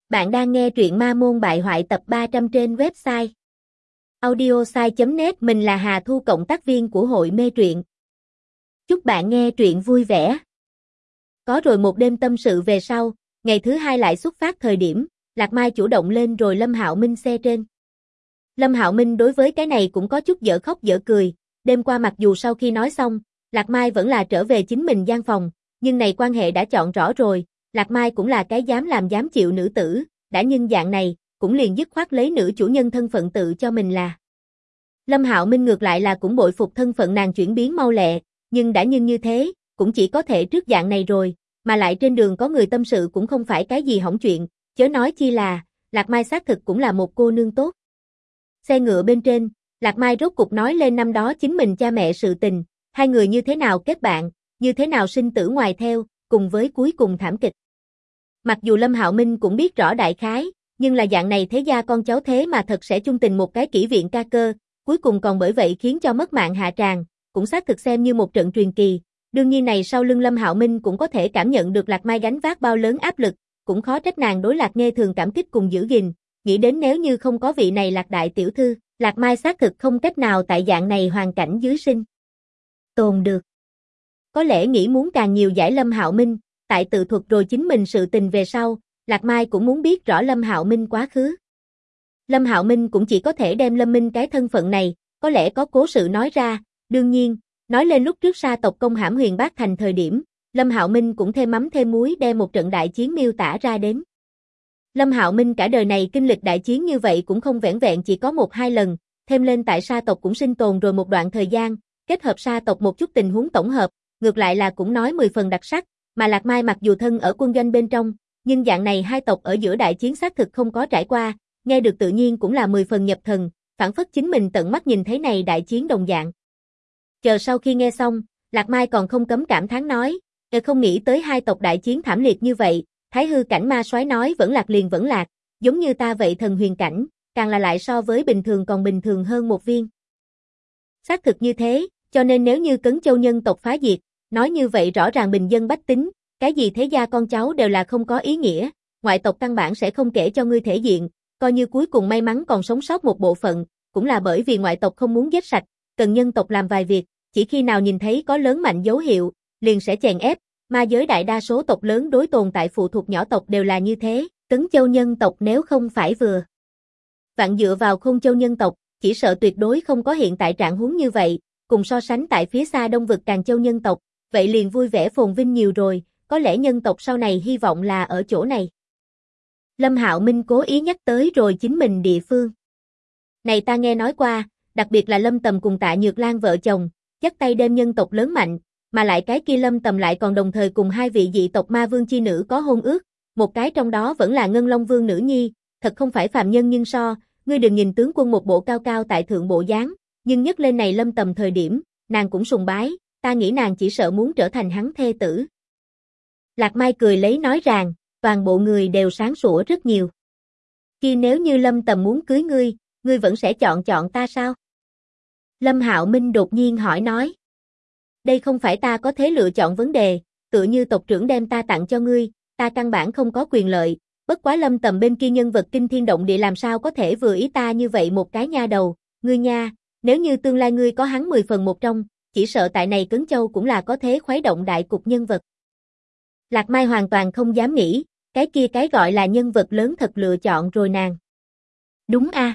Bạn đang nghe truyện Ma Môn Bại Hoại tập 300 trên website audiosai.net. Mình là Hà Thu, cộng tác viên của hội mê truyện. Chúc bạn nghe truyện vui vẻ. Có rồi một đêm tâm sự về sau, ngày thứ hai lại xuất phát thời điểm, Lạc Mai chủ động lên rồi Lâm Hạo Minh xe trên. Lâm Hạo Minh đối với cái này cũng có chút dở khóc dở cười, đêm qua mặc dù sau khi nói xong, Lạc Mai vẫn là trở về chính mình gian phòng, nhưng này quan hệ đã chọn rõ rồi. Lạc Mai cũng là cái dám làm dám chịu nữ tử, đã nhưng dạng này, cũng liền dứt khoát lấy nữ chủ nhân thân phận tự cho mình là. Lâm Hạo Minh ngược lại là cũng bội phục thân phận nàng chuyển biến mau lẹ, nhưng đã nhưng như thế, cũng chỉ có thể trước dạng này rồi, mà lại trên đường có người tâm sự cũng không phải cái gì hỏng chuyện, chớ nói chi là, Lạc Mai xác thực cũng là một cô nương tốt. Xe ngựa bên trên, Lạc Mai rốt cục nói lên năm đó chính mình cha mẹ sự tình, hai người như thế nào kết bạn, như thế nào sinh tử ngoài theo, cùng với cuối cùng thảm kịch. Mặc dù Lâm Hạo Minh cũng biết rõ đại khái, nhưng là dạng này thế gia con cháu thế mà thật sẽ chung tình một cái kỹ viện ca cơ, cuối cùng còn bởi vậy khiến cho mất mạng hạ tràng, cũng xác thực xem như một trận truyền kỳ. Đương nhiên này sau lưng Lâm Hạo Minh cũng có thể cảm nhận được Lạc Mai gánh vác bao lớn áp lực, cũng khó trách nàng đối Lạc Nghê thường cảm kích cùng giữ gìn, nghĩ đến nếu như không có vị này Lạc đại tiểu thư, Lạc Mai xác thực không cách nào tại dạng này hoàn cảnh dưới sinh tồn được. Có lẽ nghĩ muốn càng nhiều giải Lâm Hạo Minh, tại tự thuật rồi chính mình sự tình về sau, Lạc Mai cũng muốn biết rõ Lâm Hạo Minh quá khứ. Lâm Hạo Minh cũng chỉ có thể đem Lâm Minh cái thân phận này, có lẽ có cố sự nói ra, đương nhiên, nói lên lúc trước sa tộc công hãm Huyền Bác Thành thời điểm, Lâm Hạo Minh cũng thêm mắm thêm muối đem một trận đại chiến miêu tả ra đến. Lâm Hạo Minh cả đời này kinh lịch đại chiến như vậy cũng không vẻn vẹn chỉ có 1-2 lần, thêm lên tại sa tộc cũng sinh tồn rồi một đoạn thời gian, kết hợp sa tộc một chút tình huống tổng hợp, ngược lại là cũng nói 10 phần đặc sắc, mà Lạc Mai mặc dù thân ở quân doanh bên trong, nhưng dạng này hai tộc ở giữa đại chiến xác thực không có trải qua, nghe được tự nhiên cũng là 10 phần nhập thần, phản phất chính mình tận mắt nhìn thấy này đại chiến đồng dạng. Chờ sau khi nghe xong, Lạc Mai còn không cấm cảm thán nói, không nghĩ tới hai tộc đại chiến thảm liệt như vậy, Thái hư cảnh ma soái nói vẫn lạc liền vẫn lạc, giống như ta vậy thần huyền cảnh, càng là lại so với bình thường còn bình thường hơn một viên. Xác thực như thế, cho nên nếu như Cấn Châu nhân tộc phá diệt, nói như vậy rõ ràng bình dân bách tính, cái gì thế gia con cháu đều là không có ý nghĩa, ngoại tộc căn bản sẽ không kể cho ngươi thể diện, coi như cuối cùng may mắn còn sống sót một bộ phận, cũng là bởi vì ngoại tộc không muốn giết sạch, cần nhân tộc làm vài việc, chỉ khi nào nhìn thấy có lớn mạnh dấu hiệu, liền sẽ chèn ép, ma giới đại đa số tộc lớn đối tồn tại phụ thuộc nhỏ tộc đều là như thế, Cấn Châu nhân tộc nếu không phải vừa vặn dựa vào Khôn Châu nhân tộc, chỉ sợ tuyệt đối không có hiện tại trạng huống như vậy, cùng so sánh tại phía xa Đông vực Càn Châu nhân tộc, vậy liền vui vẻ phồn vinh nhiều rồi, có lẽ nhân tộc sau này hy vọng là ở chỗ này. Lâm Hạo Minh cố ý nhắc tới rồi chính mình địa phương. Này ta nghe nói qua, đặc biệt là Lâm Tầm cùng Tạ Nhược Lan vợ chồng, dắt tay đem nhân tộc lớn mạnh, mà lại cái kia Lâm Tầm lại còn đồng thời cùng hai vị dị tộc ma vương chi nữ có hôn ước, một cái trong đó vẫn là Ngân Long Vương nữ nhi, thật không phải phàm nhân nhưng so, ngươi đừng nhìn tướng quân một bộ cao cao tại thượng bộ dáng, nhưng nhắc lên này Lâm Tầm thời điểm, nàng cũng sùng bái, ta nghĩ nàng chỉ sợ muốn trở thành hắn thê tử. Lạc Mai cười lấy nói rằng, toàn bộ người đều sáng sủa rất nhiều. Khi nếu như Lâm Tầm muốn cưới ngươi vẫn sẽ chọn ta sao? Lâm Hạo Minh đột nhiên hỏi nói. Đây không phải ta có thế lựa chọn vấn đề, tựa như tộc trưởng đem ta tặng cho ngươi, ta căn bản không có quyền lợi, bất quá Lâm Tầm bên kia nhân vật kinh thiên động địa làm sao có thể vừa ý ta như vậy một cái nha đầu, ngươi nha, nếu như tương lai ngươi có hắn 10 phần một trong, chỉ sợ tại này Cấn Châu cũng là có thế khuấy động đại cục nhân vật. Lạc Mai hoàn toàn không dám nghĩ, cái kia cái gọi là nhân vật lớn thật lựa chọn rồi nàng. Đúng a.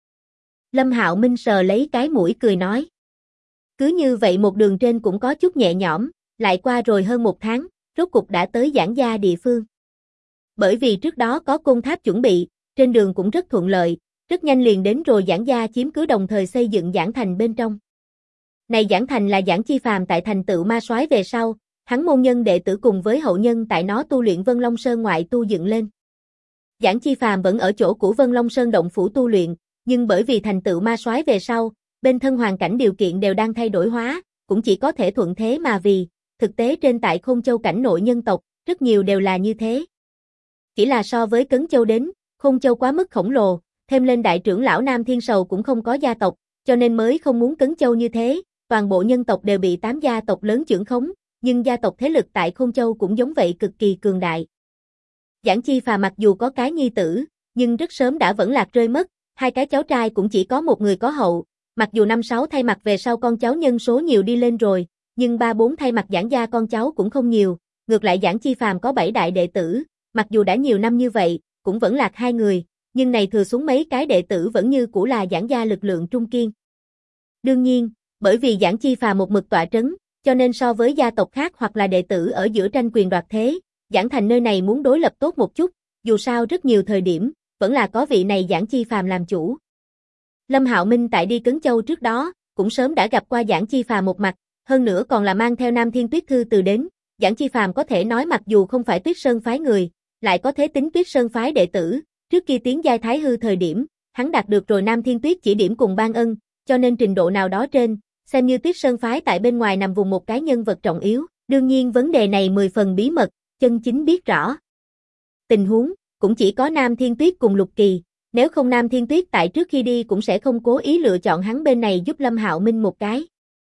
Lâm Hạo Minh sờ lấy cái mũi cười nói. Cứ như vậy một đường trên cũng có chút nhẹ nhõm, lại qua rồi hơn 1 tháng, rốt cục đã tới Giảng Gia địa phương. Bởi vì trước đó có Côn Tháp chuẩn bị, trên đường cũng rất thuận lợi, rất nhanh liền đến rồi Giảng Gia chiếm cứ đồng thời xây dựng Giảng Thành bên trong. Này Giảng Thành là Giảng Chi Phàm tại thành tựu ma soái về sau, hắn môn nhân đệ tử cùng với hậu nhân tại nó tu luyện Vân Long Sơn ngoại tu dựng lên. Giảng Chi Phàm vẫn ở chỗ cũ Vân Long Sơn động phủ tu luyện, nhưng bởi vì thành tựu ma soái về sau, bên thân hoàn cảnh điều kiện đều đang thay đổi hóa, cũng chỉ có thể thuận thế mà vì, thực tế trên tại Khôn Châu cảnh nội nhân tộc, rất nhiều đều là như thế. Chỉ là so với Cấn Châu đến, Khôn Châu quá mức khổng lồ, thêm lên đại trưởng lão Nam Thiên Sầu cũng không có gia tộc, cho nên mới không muốn Cấn Châu như thế, toàn bộ nhân tộc đều bị 8 gia tộc lớn chưởng khống, nhưng gia tộc thế lực tại Khôn Châu cũng giống vậy cực kỳ cường đại. Giảng Chi Phàm mặc dù có cái nhi tử, nhưng rất sớm đã vẫn lạc rơi mất, hai cái cháu trai cũng chỉ có một người có hậu, mặc dù 5-6 thay mặt về sau con cháu nhân số nhiều đi lên rồi, nhưng 3-4 thay mặt Giảng gia con cháu cũng không nhiều, ngược lại Giảng Chi Phàm có 7 đại đệ tử, mặc dù đã nhiều năm như vậy, cũng vẫn lạc 2 người, nhưng này thừa xuống mấy cái đệ tử vẫn như cũ là Giảng gia lực lượng trung kiên. Đương nhiên, bởi vì Giảng Chi Phàm một mực tọa trấn, cho nên so với gia tộc khác hoặc là đệ tử ở giữa tranh quyền đoạt thế, Giảng Thành nơi này muốn đối lập tốt một chút, dù sao rất nhiều thời điểm, vẫn là có vị này Giảng Chi Phàm làm chủ. Lâm Hạo Minh tại đi Cấn Châu trước đó, cũng sớm đã gặp qua Giảng Chi Phàm một mặt, hơn nữa còn là mang theo Nam Thiên Tuyết Thư từ đến, Giảng Chi Phàm có thể nói mặc dù không phải Tuyết Sơn phái người, lại có thế tính Tuyết Sơn phái đệ tử, trước khi tiến giai Thái Hư thời điểm, hắn đạt được rồi Nam Thiên Tuyết chỉ điểm cùng ban ân, cho nên trình độ nào đó trên, xem như Tuyết Sơn phái tại bên ngoài nằm vùng một cái nhân vật trọng yếu, đương nhiên vấn đề này 10 phần bí mật, chân chính biết rõ. Tình huống, cũng chỉ có Nam Thiên Tuyết cùng Lục Kỳ, nếu không Nam Thiên Tuyết tại trước khi đi cũng sẽ không cố ý lựa chọn hắn bên này giúp Lâm Hạo Minh một cái.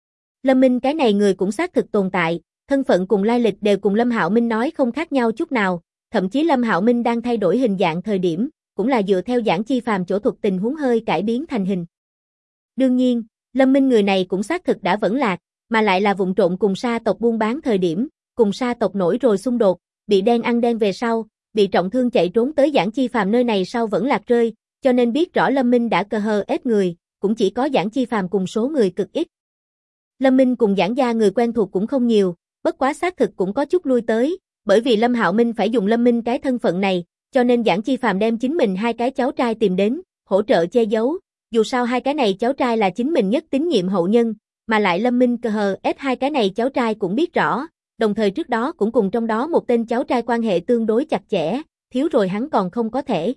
Lâm Minh cái này người cũng xác thực tồn tại, thân phận cùng lai lịch đều cùng Lâm Hạo Minh nói không khác nhau chút nào, thậm chí Lâm Hạo Minh đang thay đổi hình dạng thời điểm, cũng là dựa theo Giảng Chi Phàm chỗ thuật tình huống hơi cải biến thành hình. Đương nhiên, Lâm Minh người này cũng xác thực đã vẫn lạc, mà lại là vụng trộn cùng Sa tộc buôn bán thời điểm, cùng Sa tộc nổi rồi xung đột, bị đen ăn đen về sau, bị trọng thương chạy trốn tới Giảng Chi Phàm nơi này sau vẫn lạc rơi, cho nên biết rõ Lâm Minh đã cờ hờ ép người, cũng chỉ có Giảng Chi Phàm cùng số người cực ít. Lâm Minh cùng Giảng gia người quen thuộc cũng không nhiều, bất quá xác thực cũng có chút lui tới, bởi vì Lâm Hạo Minh phải dùng Lâm Minh cái thân phận này, cho nên Giảng Chi Phàm đem chính mình hai cái cháu trai tìm đến, hỗ trợ che giấu, dù sao hai cái này cháu trai là chính mình nhất tín nhiệm hậu nhân, mà lại Lâm Minh cờ hờ ép hai cái này cháu trai cũng biết rõ, đồng thời trước đó cũng cùng trong đó một tên cháu trai quan hệ tương đối chặt chẽ, thiếu rồi hắn còn không có thể.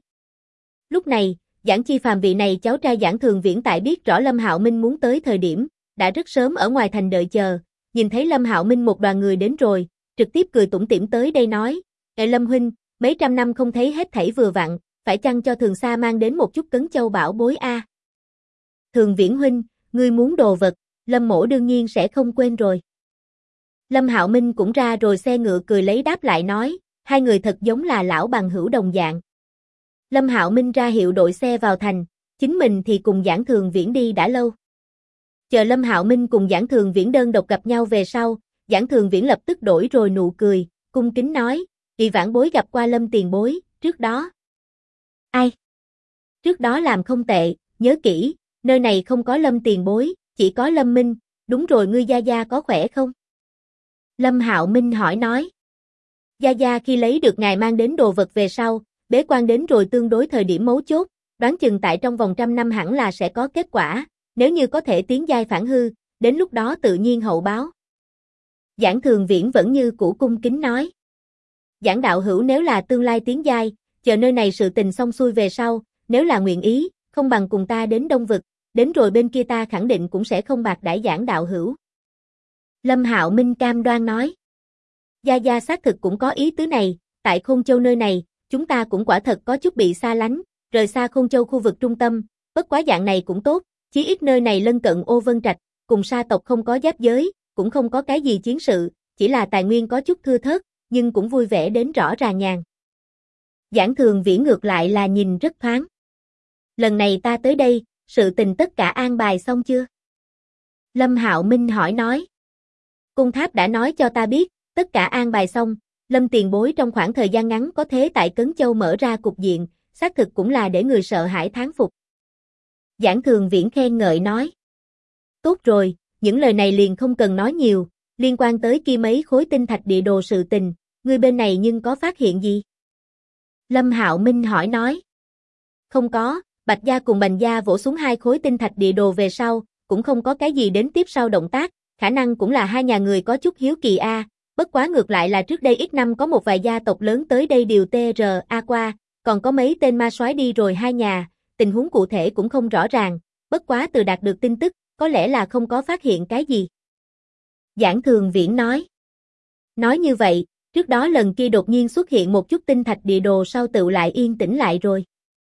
Lúc này, Giảng Chi Phàm vị này cháu trai Giảng Thường Viễn tại biết rõ Lâm Hạo Minh muốn tới thời điểm, đã rất sớm ở ngoài thành đợi chờ, nhìn thấy Lâm Hạo Minh một đoàn người đến rồi, trực tiếp cười tủm tỉm tới đây nói, Lâm huynh, mấy trăm năm không thấy hết thảy vừa vặn, phải chăng cho Thường Sa mang đến một chút Cấn Châu bảo bối a? Thường Viễn huynh, ngươi muốn đồ vật, Lâm mỗ đương nhiên sẽ không quên rồi. Lâm Hạo Minh cũng ra rồi xe ngựa cười lấy đáp lại nói, hai người thật giống là lão bằng hữu đồng dạng. Lâm Hạo Minh ra hiệu đội xe vào thành, chính mình thì cùng Giảng Thường Viễn đi đã lâu. Chờ Lâm Hạo Minh cùng Giảng Thường Viễn đơn độc gặp nhau về sau, Giảng Thường Viễn lập tức đổi rồi nụ cười, cung kính nói, vị vãn bối gặp qua Lâm tiền bối, trước đó. Ai? Trước đó làm không tệ, nhớ kỹ, nơi này không có Lâm tiền bối, chỉ có Lâm Minh, đúng rồi ngươi gia gia có khỏe không? Lâm Hạo Minh hỏi nói. Gia gia khi lấy được ngài mang đến đồ vật về sau, bế quan đến rồi tương đối thời điểm mấu chốt, đoán chừng tại trong vòng 100 năm hẳn là sẽ có kết quả, nếu như có thể tiến giai phản hư, đến lúc đó tự nhiên hậu báo. Giảng Thường Viễn vẫn như cũ cung kính nói. Giảng đạo hữu nếu là tương lai tiến giai, chờ nơi này sự tình xong xuôi về sau, nếu là nguyện ý, không bằng cùng ta đến Đông Vực, đến rồi bên kia ta khẳng định cũng sẽ không bạc đãi Giảng đạo hữu. Lâm Hạo Minh cam đoan nói. Gia Gia xác thực cũng có ý tứ này, tại Khôn Châu nơi này, chúng ta cũng quả thật có chút bị xa lánh, rời xa Khôn Châu khu vực trung tâm, bất quá dạng này cũng tốt, chí ít nơi này lân cận Ô Vân Trạch, cùng Sa tộc không có giáp giới, cũng không có cái gì chiến sự, chỉ là tài nguyên có chút thưa thớt, nhưng cũng vui vẻ đến rõ ràng nhàn. Giảng Thường Viễn ngược lại là nhìn rất thoáng. Lần này ta tới đây, sự tình tất cả an bài xong chưa? Lâm Hạo Minh hỏi nói. Cung Tháp đã nói cho ta biết, tất cả an bài xong, Lâm tiền bối trong khoảng thời gian ngắn có thế tại Cấn Châu mở ra cục diện, xác thực cũng là để người sợ hãi thán phục. Giảng Thường Viễn khen ngợi nói. Tốt rồi, những lời này liền không cần nói nhiều, liên quan tới kia mấy khối tinh thạch địa đồ sự tình, ngươi bên này nhưng có phát hiện gì? Lâm Hạo Minh hỏi nói. Không có, Bạch Gia cùng Bành Gia vỗ xuống 2 khối tinh thạch địa đồ về sau, cũng không có cái gì đến tiếp sau động tác, khả năng cũng là hai nhà người có chút hiếu kỳ a, bất quá ngược lại là trước đây ít năm có một vài gia tộc lớn tới đây điều TRA qua, còn có mấy tên ma soái đi rồi hai nhà, tình huống cụ thể cũng không rõ ràng, bất quá từ đạt được tin tức, có lẽ là không có phát hiện cái gì. Giảng Thường Viễn nói. Nói như vậy, trước đó lần kia đột nhiên xuất hiện một chút tinh thạch địa đồ sau tựu lại yên tĩnh lại rồi.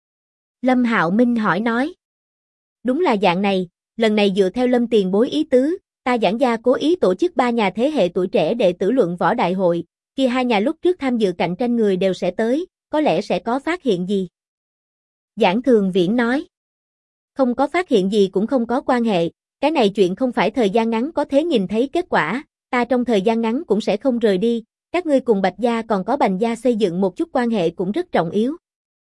Lâm Hạo Minh hỏi nói. Đúng là dạng này, lần này dựa theo Lâm tiền bối ý tứ, ta Giảng gia cố ý tổ chức 3 nhà thế hệ tuổi trẻ đệ tử luận võ đại hội, kia hai nhà lúc trước tham dự cạnh tranh người đều sẽ tới, có lẽ sẽ có phát hiện gì. Giảng Thường Viễn nói. Không có phát hiện gì cũng không có quan hệ, cái này chuyện không phải thời gian ngắn có thể nhìn thấy kết quả, ta trong thời gian ngắn cũng sẽ không rời đi, các ngươi cùng Bạch Gia còn có Bành Gia xây dựng một chút quan hệ cũng rất trọng yếu.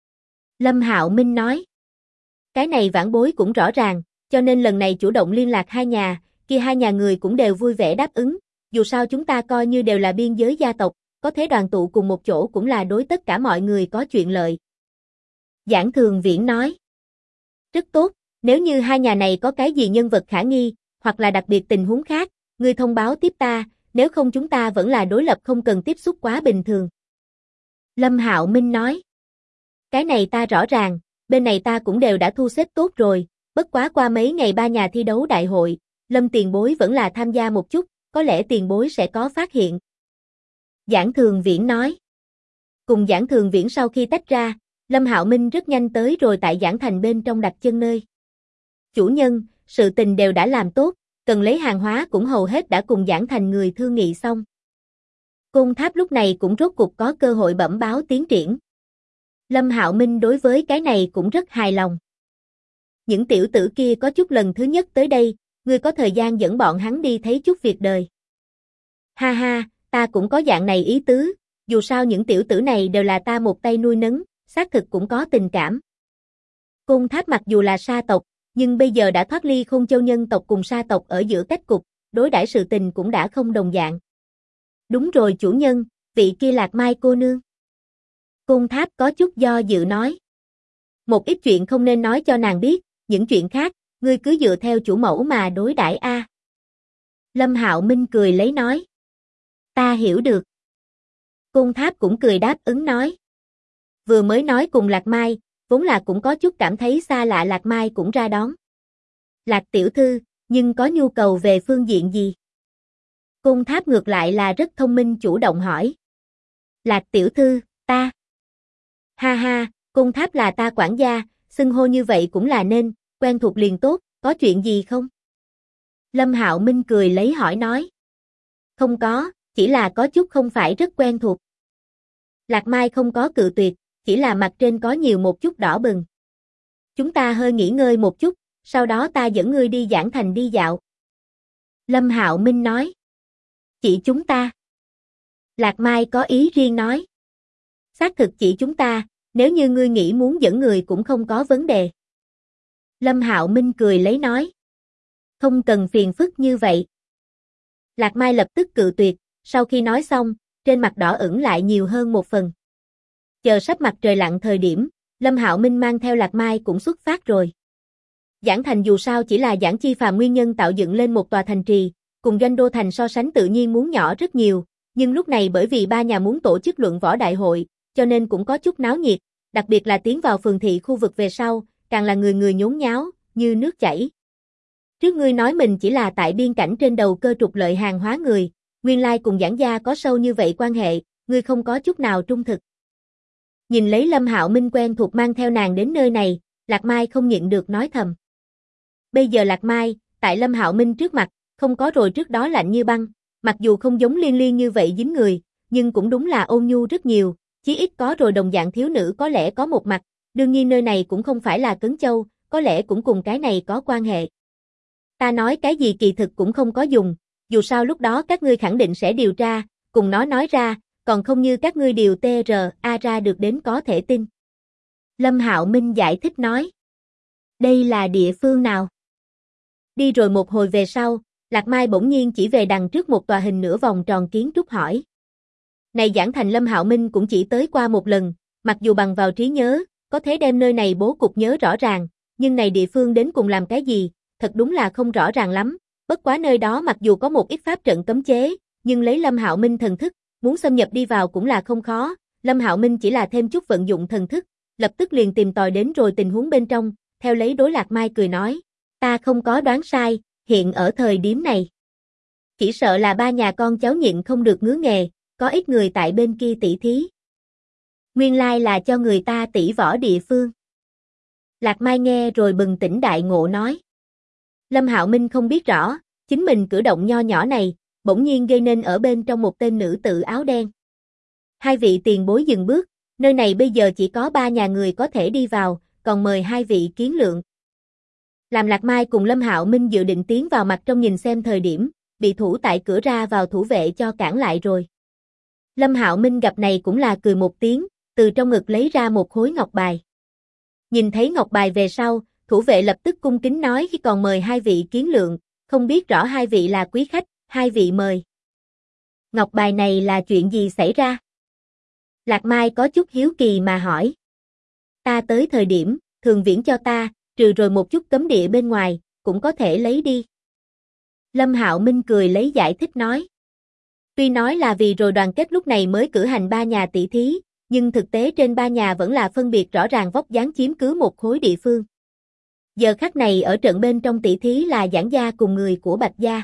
Lâm Hạo Minh nói. Cái này vãn bối cũng rõ ràng, cho nên lần này chủ động liên lạc hai nhà, kia hai nhà người cũng đều vui vẻ đáp ứng, dù sao chúng ta coi như đều là biên giới gia tộc, có thể đoàn tụ cùng một chỗ cũng là đối tất cả mọi người có chuyện lợi. Giảng Thường Viễn nói. Rất tốt, nếu như hai nhà này có cái gì nhân vật khả nghi, hoặc là đặc biệt tình huống khác, ngươi thông báo tiếp ta, nếu không chúng ta vẫn là đối lập không cần tiếp xúc quá bình thường. Lâm Hạo Minh nói. Cái này ta rõ ràng, bên này ta cũng đều đã thu xếp tốt rồi, bất quá qua mấy ngày ba nhà thi đấu đại hội, Lâm tiền bối vẫn là tham gia một chút, có lẽ tiền bối sẽ có phát hiện. Giảng Thường Viễn nói. Cùng Giảng Thường Viễn sau khi tách ra, Lâm Hạo Minh rất nhanh tới rồi tại Giảng Thành bên trong đặt chân nơi. Chủ nhân, sự tình đều đã làm tốt, cần lấy hàng hóa cũng hầu hết đã cùng Giảng Thành người thương nghị xong. Côn Tháp lúc này cũng rốt cục có cơ hội bẩm báo tiến triển. Lâm Hạo Minh đối với cái này cũng rất hài lòng. Những tiểu tử kia có chút lần thứ nhất tới đây, ngươi có thời gian dẫn bọn hắn đi thấy chút việc đời. Ha ha, ta cũng có dạng này ý tứ, dù sao những tiểu tử này đều là ta một tay nuôi nấng, xác thực cũng có tình cảm. Côn Tháp mặc dù là sa tộc, nhưng bây giờ đã thoát ly Khôn Châu nhân tộc cùng sa tộc ở giữa cách cục, đối đãi sự tình cũng đã không đồng dạng. Đúng rồi chủ nhân, vị kia Lạc Mai cô nương. Côn Tháp có chút do dự nói. Một ít chuyện không nên nói cho nàng biết, những chuyện khác, ngươi cứ dựa theo chủ mẫu mà đối đãi a. Lâm Hạo Minh cười lấy nói. Ta hiểu được. Côn Tháp cũng cười đáp ứng nói. Vừa mới nói cùng Lạc Mai, vốn là cũng có chút cảm thấy xa lạ, Lạc Mai cũng ra đón. Lạc tiểu thư, nhưng có nhu cầu về phương diện gì? Côn Tháp ngược lại là rất thông minh chủ động hỏi. Lạc tiểu thư, ta. Ha ha, Côn Tháp là ta quản gia, xưng hô như vậy cũng là nên, quen thuộc liền tốt, có chuyện gì không? Lâm Hạo Minh cười lấy hỏi nói. Không có, chỉ là có chút không phải rất quen thuộc. Lạc Mai không có cự tuyệt, chỉ là mặt trên có nhiều một chút đỏ bừng. Chúng ta hơi nghỉ ngơi một chút, sau đó ta dẫn ngươi đi Giảng Thành đi dạo. Lâm Hạo Minh nói. Chỉ chúng ta. Lạc Mai có ý riêng nói. Xác thực chỉ chúng ta, nếu như ngươi nghĩ muốn dẫn người cũng không có vấn đề. Lâm Hạo Minh cười lấy nói. Không cần phiền phức như vậy. Lạc Mai lập tức cự tuyệt, sau khi nói xong, trên mặt đỏ ửng lại nhiều hơn một phần. Chờ sắp mặt trời lặn thời điểm, Lâm Hạo Minh mang theo Lạc Mai cũng xuất phát rồi. Giảng Thành dù sao chỉ là Giảng Chi Phàm nguyên nhân tạo dựng lên một tòa thành trì, cùng Doanh Đô Thành so sánh tự nhiên muốn nhỏ rất nhiều, nhưng lúc này bởi vì ba nhà muốn tổ chức luận võ đại hội, cho nên cũng có chút náo nhiệt, đặc biệt là tiến vào phường thị khu vực về sau, càng là người người nhốn nháo, như nước chảy. Trước ngươi nói mình chỉ là tại biên cảnh trên đầu cơ trục lợi hàng hóa người, nguyên lai cùng Giảng gia có sâu như vậy quan hệ, ngươi không có chút nào trung thực. Nhìn lấy Lâm Hạo Minh quen thuộc mang theo nàng đến nơi này, Lạc Mai không nhịn được nói thầm. Bây giờ Lạc Mai, tại Lâm Hạo Minh trước mặt, không có rồi trước đó lạnh như băng, mặc dù không giống Liên Liên như vậy dính người, nhưng cũng đúng là ôn nhu rất nhiều, chí ít có rồi đồng dạng thiếu nữ có lẽ có một mặt, đương nhiên nơi này cũng không phải là Cấn Châu, có lẽ cũng cùng cái này có quan hệ. Ta nói cái gì kỳ thực cũng không có dùng, dù sao lúc đó các ngươi khẳng định sẽ điều tra, cùng nó nói ra, còn không như các ngươi điều TRA ra được đến có thể tin. Lâm Hạo Minh giải thích nói. Đây là địa phương nào? Đi rồi một hồi về sau, Lạc Mai bỗng nhiên chỉ về đằng trước một tòa hình nửa vòng tròn kiến trúc hỏi. Này Giảng Thành Lâm Hạo Minh cũng chỉ tới qua một lần, mặc dù bằng vào trí nhớ, có thể đem nơi này bố cục nhớ rõ ràng, nhưng này địa phương đến cùng làm cái gì, thật đúng là không rõ ràng lắm, bất quá nơi đó mặc dù có một ít pháp trận cấm chế, nhưng lấy Lâm Hạo Minh thần thức, muốn xâm nhập đi vào cũng là không khó, Lâm Hạo Minh chỉ là thêm chút vận dụng thần thức, lập tức liền tìm tòi đến rồi tình huống bên trong, theo lấy đối Lạc Mai cười nói, ta không có đoán sai, hiện ở thời điểm này. Chỉ sợ là ba nhà con cháu nhịn không được ngứa nghề, có ít người tại bên kia tỷ thí. Nguyên lai là cho người ta tỷ võ địa phương. Lạc Mai nghe rồi bừng tỉnh đại ngộ nói. Lâm Hạo Minh không biết rõ, chính mình cử động nho nhỏ này, bỗng nhiên gây nên ở bên trong một tên nữ tử áo đen. Hai vị tiền bối dừng bước, Nơi này bây giờ chỉ có 3 nhà người có thể đi vào, còn mời 2 vị kiến lượng. Làm Lạc Mai cùng Lâm Hạo Minh dự định tiến vào mặt trong nhìn xem thời điểm, bị thủ tại cửa ra vào thủ vệ cho cản lại rồi. Lâm Hạo Minh gặp này cũng là cười một tiếng, từ trong ngực lấy ra một khối ngọc bài. Nhìn thấy ngọc bài về sau, thủ vệ lập tức cung kính nói khi còn mời 2 vị kiến lượng, không biết rõ 2 vị là quý khách, 2 vị mời. Ngọc bài này là chuyện gì xảy ra? Lạc Mai có chút hiếu kỳ mà hỏi. Ta tới thời điểm, Thường Viễn cho ta, trừ rồi một chút cấm địa bên ngoài, cũng có thể lấy đi. Lâm Hạo Minh cười lấy giải thích nói. Tuy nói là vì rồi đoàn kết lúc này mới cử hành 3 nhà tỷ thí, nhưng thực tế trên 3 nhà vẫn là phân biệt rõ ràng vóc dáng chiếm cứ một khối địa phương. Giờ khắc này ở trận bên trong tỷ thí là Giảng Gia cùng người của Bạch Gia.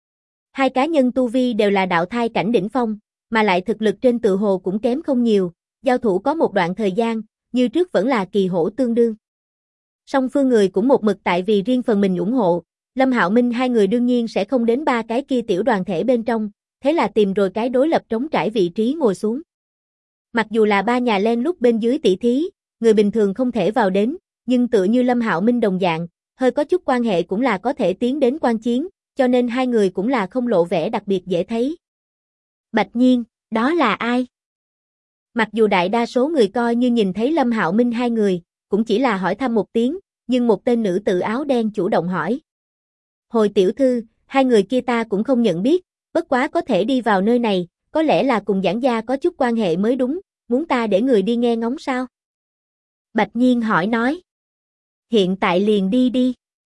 2 cá nhân tu vi đều là đạo thai cảnh đỉnh phong, mà lại thực lực trên tự hồ cũng kém không nhiều, giao thủ có một đoạn thời gian, như trước vẫn là kỳ hổ tương đương. Song phương người cũng một mực tại vì riêng phần mình ủng hộ, Lâm Hạo Minh 2 người đương nhiên sẽ không đến 3 cái kia tiểu đoàn thể bên trong, thế là tìm rồi cái đối lập trống trải vị trí ngồi xuống. Mặc dù là 3 nhà len lúc bên dưới tỷ thí, người bình thường không thể vào đến, nhưng tựa như Lâm Hạo Minh đồng dạng, hơi có chút quan hệ cũng là có thể tiến đến quan chiến, cho nên 2 người cũng là không lộ vẻ đặc biệt dễ thấy. Bạch Nhiên, đó là ai? Mặc dù đại đa số người coi như nhìn thấy Lâm Hạo Minh 2 người, cũng chỉ là hỏi thăm một tiếng, nhưng một tên nữ tử áo đen chủ động hỏi. Hồi tiểu thư, 2 người kia ta cũng không nhận biết, bất quá có thể đi vào nơi này, có lẽ là cùng Giảng Gia có chút quan hệ mới đúng, muốn ta để người đi nghe ngóng sao? Bạch Nhiên hỏi nói. Hiện tại liền đi đi.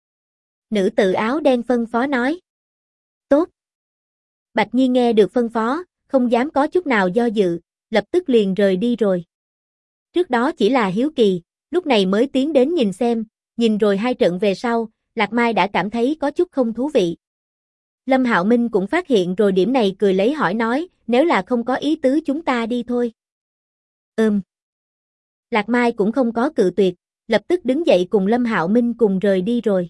Nữ tử áo đen phân phó nói. Tốt. Bạch Nhiên nghe được phân phó, không dám có chút nào do dự, lập tức liền rời đi rồi. Trước đó chỉ là hiếu kỳ, lúc này mới tiến đến nhìn xem, nhìn rồi 2 trận về sau, Lạc Mai đã cảm thấy có chút không thú vị. Lâm Hạo Minh cũng phát hiện rồi điểm này cười lấy hỏi nói, nếu là không có ý tứ chúng ta đi thôi. Lạc Mai cũng không có cự tuyệt, lập tức đứng dậy cùng Lâm Hạo Minh cùng rời đi rồi.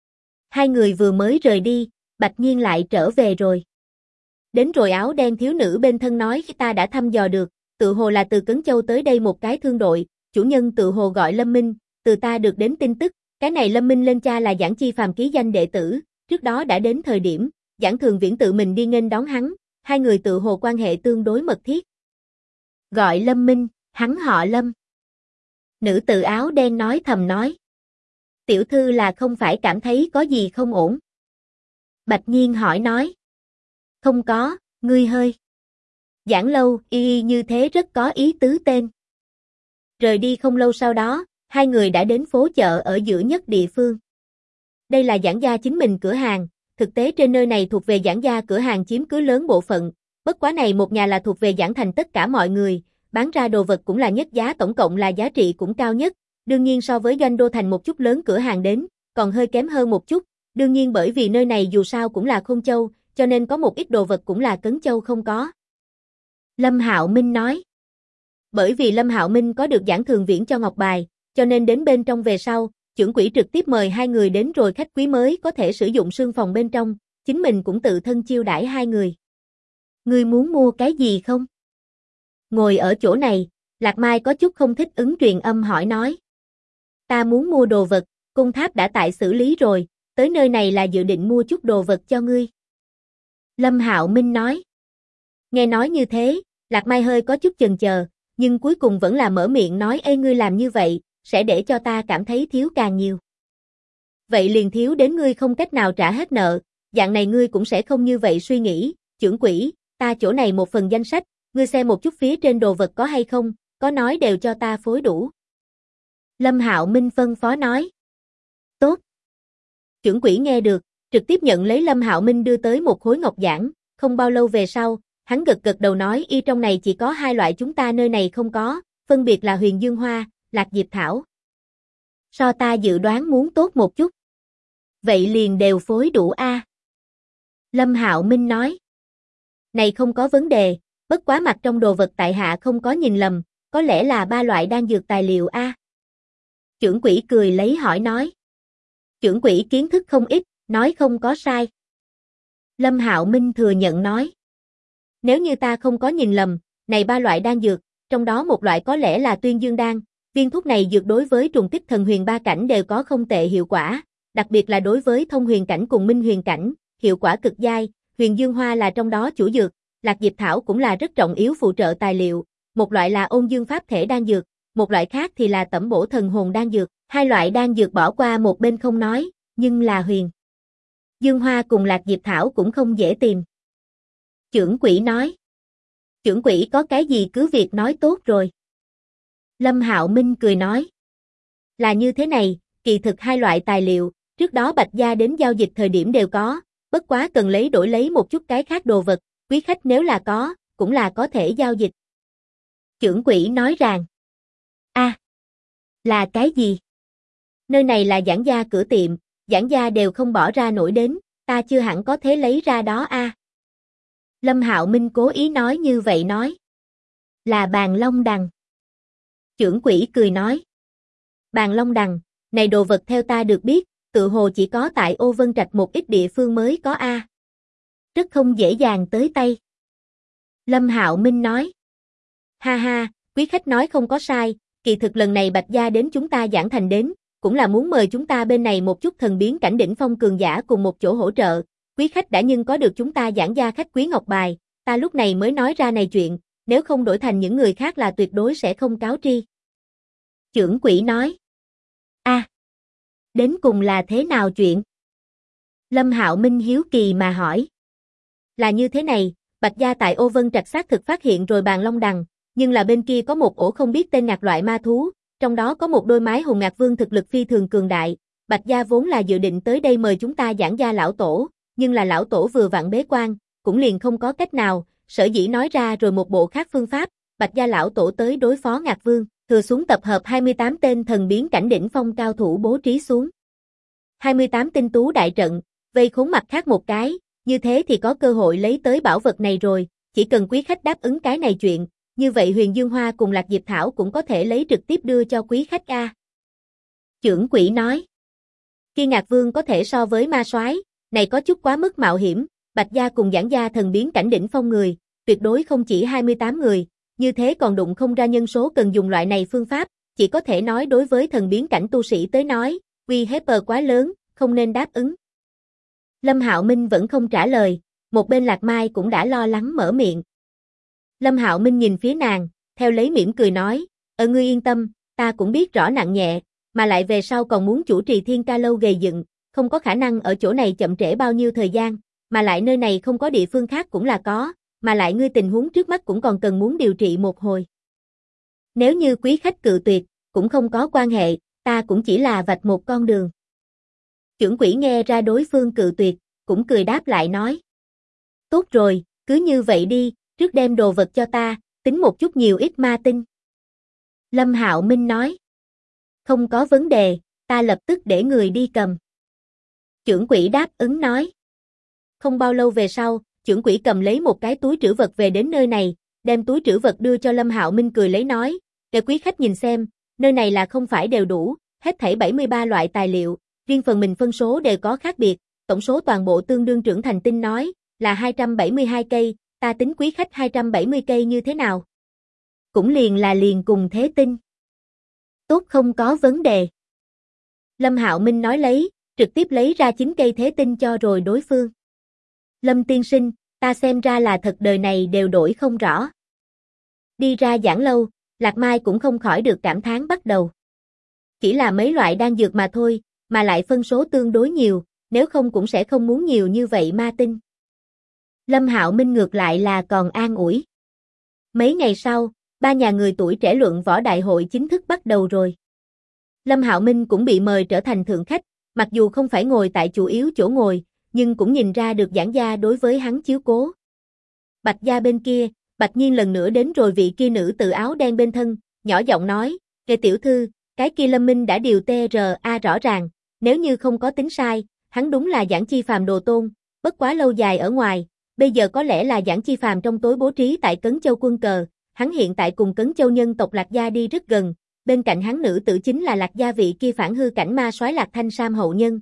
2 người vừa mới rời đi, Bạch Nhiên lại trở về rồi. Đến rồi áo đen thiếu nữ bên thân nói ta đã thăm dò được, tự hồ là từ Cấn Châu tới đây một cái thương đội, chủ nhân tự hồ gọi Lâm Minh, từ ta được đến tin tức, cái này Lâm Minh lên cha là Giảng Chi phàm ký danh đệ tử, trước đó đã đến thời điểm, Giảng Thường Viễn tự mình đi nghênh đón hắn, 2 người tự hồ quan hệ tương đối mật thiết. Gọi Lâm Minh, hắn họ Lâm. Nữ tử áo đen nói thầm nói. Tiểu thư là không phải cảm thấy có gì không ổn? Bạch Nhiên hỏi nói. Không có, ngươi hơi. Giảng Lâu, y như thế rất có ý tứ tên. Rời đi không lâu sau đó, 2 người đã đến phố chợ ở giữa nhất địa phương. Đây là Giảng Gia chính mình cửa hàng, thực tế trên nơi này thuộc về Giảng Gia cửa hàng chiếm cứ lớn bộ phận, bất quá này một nhà là thuộc về Giảng Thành tất cả mọi người, bán ra đồ vật cũng là nhất giá tổng cộng là giá trị cũng cao nhất, đương nhiên so với Doanh Đô Thành một chút lớn cửa hàng đến, còn hơi kém hơn một chút, đương nhiên bởi vì nơi này dù sao cũng là Khôn Châu, cho nên có một ít đồ vật cũng là Cấn Châu không có. Lâm Hạo Minh nói. Bởi vì Lâm Hạo Minh có được Giảng Thường Viễn cho ngọc bài, cho nên đến bên trong về sau, trưởng quỹ trực tiếp mời 2 người đến rồi khách quý mới có thể sử dụng sương phòng bên trong, chính mình cũng tự thân chiêu đãi 2 người. Ngươi muốn mua cái gì không? Ngồi ở chỗ này, Lạc Mai có chút không thích ứng truyền âm hỏi nói. Ta muốn mua đồ vật, cung tháp đã tại xử lý rồi, tới nơi này là dự định mua chút đồ vật cho ngươi. Lâm Hạo Minh nói. Nghe nói như thế, Lạc Mai hơi có chút chần chờ, nhưng cuối cùng vẫn là mở miệng nói ê ngươi làm như vậy, sẽ để cho ta cảm thấy thiếu càng nhiều. Vậy liền thiếu đến ngươi không cách nào trả hết nợ, dạng này ngươi cũng sẽ không như vậy suy nghĩ, trưởng quỹ, ta chỗ này một phần danh sách, ngươi xem một chút phía trên đồ vật có hay không, có nói đều cho ta phối đủ. Lâm Hạo Minh phân phó nói. Tốt. Trưởng quỹ nghe được, trực tiếp nhận lấy Lâm Hạo Minh đưa tới một khối ngọc giản, không bao lâu về sau, hắn gật gật đầu nói y trong này chỉ có 2 loại chúng ta nơi này không có, phân biệt là Huyền Dương Hoa, Lạc Diệp Thảo. So ta dự đoán muốn tốt một chút. Vậy liền đều phối đủ a. Lâm Hạo Minh nói. Này không có vấn đề, bất quá mặt trong đồ vật tại hạ không có nhìn lầm, có lẽ là 3 loại đan dược tài liệu a. Trưởng quỹ cười lấy hỏi nói. Trưởng quỹ kiến thức không ít, nói không có sai. Lâm Hạo Minh thừa nhận nói. Nếu như ta không có nhìn lầm, này 3 loại đan dược, trong đó một loại có lẽ là Tuyên Dương đan. Viên thuốc này dược đối với trùng kích thần huyền 3 cảnh đều có không tệ hiệu quả, đặc biệt là đối với thông huyền cảnh cùng minh huyền cảnh, hiệu quả cực giai. Huyền Dương hoa là trong đó chủ dược, Lạc Diệp thảo cũng là rất trọng yếu phụ trợ tài liệu, một loại là Ôn Dương pháp thể đan dược, một loại khác thì là Tẩm bổ thần hồn đan dược. Hai loại đan dược bỏ qua một bên không nói, nhưng là Huyền Dương hoa cùng Lạc Diệp thảo cũng không dễ tìm. Chưởng quỷ nói. Chưởng quỷ có cái gì cứ việc nói tốt rồi. Lâm Hạo Minh cười nói. Là như thế này, kỳ thực hai loại tài liệu, trước đó Bạch gia đến giao dịch thời điểm đều có, bất quá cần đổi lấy một chút cái khác đồ vật, quý khách nếu là có, cũng là có thể giao dịch. Chưởng quỷ nói rằng. Là cái gì? Nơi này là giảng gia cửa tiệm, giảng gia đều không bỏ ra nổi đến, ta chưa hẳn có thể lấy ra đó Lâm Hạo Minh cố ý nói như vậy nói. Là bàn long đằng. Chưởng quỷ cười nói. Bàn long đằng, này đồ vật theo ta được biết, tự hồ chỉ có tại Ô Vân Trạch một ít địa phương mới có Rất không dễ dàng tới tay. Lâm Hạo Minh nói. Ha ha, quý khách nói không có sai, kỳ thực lần này Bạch gia đến chúng ta Giảng Thành đến, cũng là muốn mời chúng ta bên này một chút thần biến cảnh đỉnh phong cường giả cùng một chỗ hỗ trợ. Quý khách đã nhưng có được chúng ta Giảng gia khách quý ngọc bài, ta lúc này mới nói ra này chuyện, nếu không đổi thành những người khác là tuyệt đối sẽ không cáo tri. Chưởng quỷ nói. Đến cùng là thế nào chuyện? Lâm Hạo Minh hiếu kỳ mà hỏi. Là như thế này, Bạch gia tại Ô Vân Trạch xác thực phát hiện rồi bàn long đằng, nhưng là bên kia có một ổ không biết tên ngạc loại ma thú, trong đó có một đôi mái hùng ngạc vương thực lực phi thường cường đại. Bạch gia vốn là dự định tới đây mời chúng ta Giảng gia lão tổ, nhưng là lão tổ vừa vặn bế quan, cũng liền không có cách nào, sở dĩ nói ra rồi một bộ khác phương pháp, Bạch gia lão tổ tới đối phó ngạc vương, thừa xuống tập hợp 28 tên thần biến cảnh đỉnh phong cao thủ bố trí xuống. 28 tinh tú đại trận, vây khốn mặt khác một cái, như thế thì có cơ hội lấy tới bảo vật này rồi, chỉ cần quý khách đáp ứng cái này chuyện, như vậy Huyền Dương hoa cùng Lạc Diệp thảo cũng có thể lấy trực tiếp đưa cho quý khách Chưởng quỷ nói. Kia Ngạc Vương có thể so với ma soái, này có chút quá mức mạo hiểm, Bạch gia cùng Giảng gia thần biến cảnh đỉnh phong người, tuyệt đối không chỉ 28 người, như thế còn đụng không ra nhân số cần dùng loại này phương pháp, chỉ có thể nói đối với thần biến cảnh tu sĩ tới nói, uy hiếp quá lớn, không nên đáp ứng. Lâm Hạo Minh vẫn không trả lời, một bên Lạc Mai cũng đã lo lắng mở miệng. Lâm Hạo Minh nhìn phía nàng, theo lấy mỉm cười nói, ngươi yên tâm, ta cũng biết rõ nặng nhẹ, mà lại về sau còn muốn chủ trì Thiên Ca lâu gầy dựng, không có khả năng ở chỗ này chậm trễ bao nhiêu thời gian, mà lại nơi này không có địa phương khác cũng là có, mà lại ngươi tình huống trước mắt cũng còn cần muốn điều trị một hồi. Nếu như quý khách cự tuyệt, cũng không có quan hệ, ta cũng chỉ là vạch một con đường. Chưởng quỷ nghe ra đối phương cự tuyệt, cũng cười đáp lại nói. Tốt rồi, cứ như vậy đi, trước đem đồ vật cho ta, tính một chút nhiều ít ma tinh. Lâm Hạo Minh nói. Không có vấn đề, ta lập tức để người đi cầm. Chưởng quỷ đáp ứng nói. Không bao lâu về sau, chưởng quỷ cầm lấy một cái túi trữ vật về đến nơi này, đem túi trữ vật đưa cho Lâm Hạo Minh cười lấy nói, để quý khách nhìn xem, nơi này là không phải đều đủ, hết thảy 73 loại tài liệu, riêng phần mình phân số đều có khác biệt, tổng số toàn bộ tương đương trưởng thành tinh nói, là 272 cây, ta tính quý khách 270 cây như thế nào? Cũng liền cùng thế tinh. Tốt không có vấn đề. Lâm Hạo Minh nói lấy, trực tiếp lấy ra 9 cây thế tinh cho rồi đối phương. Lâm tiên sinh, ta xem ra là thật đời này đều đổi không rõ. Đi ra giảng lâu, Lạc Mai cũng không khỏi được cảm thán bắt đầu. Chỉ là mấy loại đan dược mà thôi, mà lại phân số tương đối nhiều, nếu không cũng sẽ không muốn nhiều như vậy ma tinh. Lâm Hạo Minh ngược lại là còn an ủi. Mấy ngày sau, ba nhà người tuổi trẻ luận võ đại hội chính thức bắt đầu rồi. Lâm Hạo Minh cũng bị mời trở thành thượng khách, mặc dù không phải ngồi tại chủ yếu chỗ ngồi, nhưng cũng nhìn ra được Giảng gia đối với hắn chiếu cố. Bạch gia bên kia, Bạch Nhiên lần nữa đến rồi vị kia nữ tự áo đen bên thân, nhỏ giọng nói, "Kệ tiểu thư, cái kia Lâm Minh đã điều TRA rõ ràng, nếu như không có tính sai, hắn đúng là Giảng Chi Phàm đồ tôn, bất quá lâu dài ở ngoài, bây giờ có lẽ là Giảng Chi Phàm trong tối bố trí tại Cấn Châu quân cờ, hắn hiện tại cùng Cấn Châu nhân tộc Lạc gia đi rất gần, bên cạnh hắn nữ tử chính là Lạc gia vị kia phản hư cảnh ma soái Lạc Thanh Sam hậu nhân."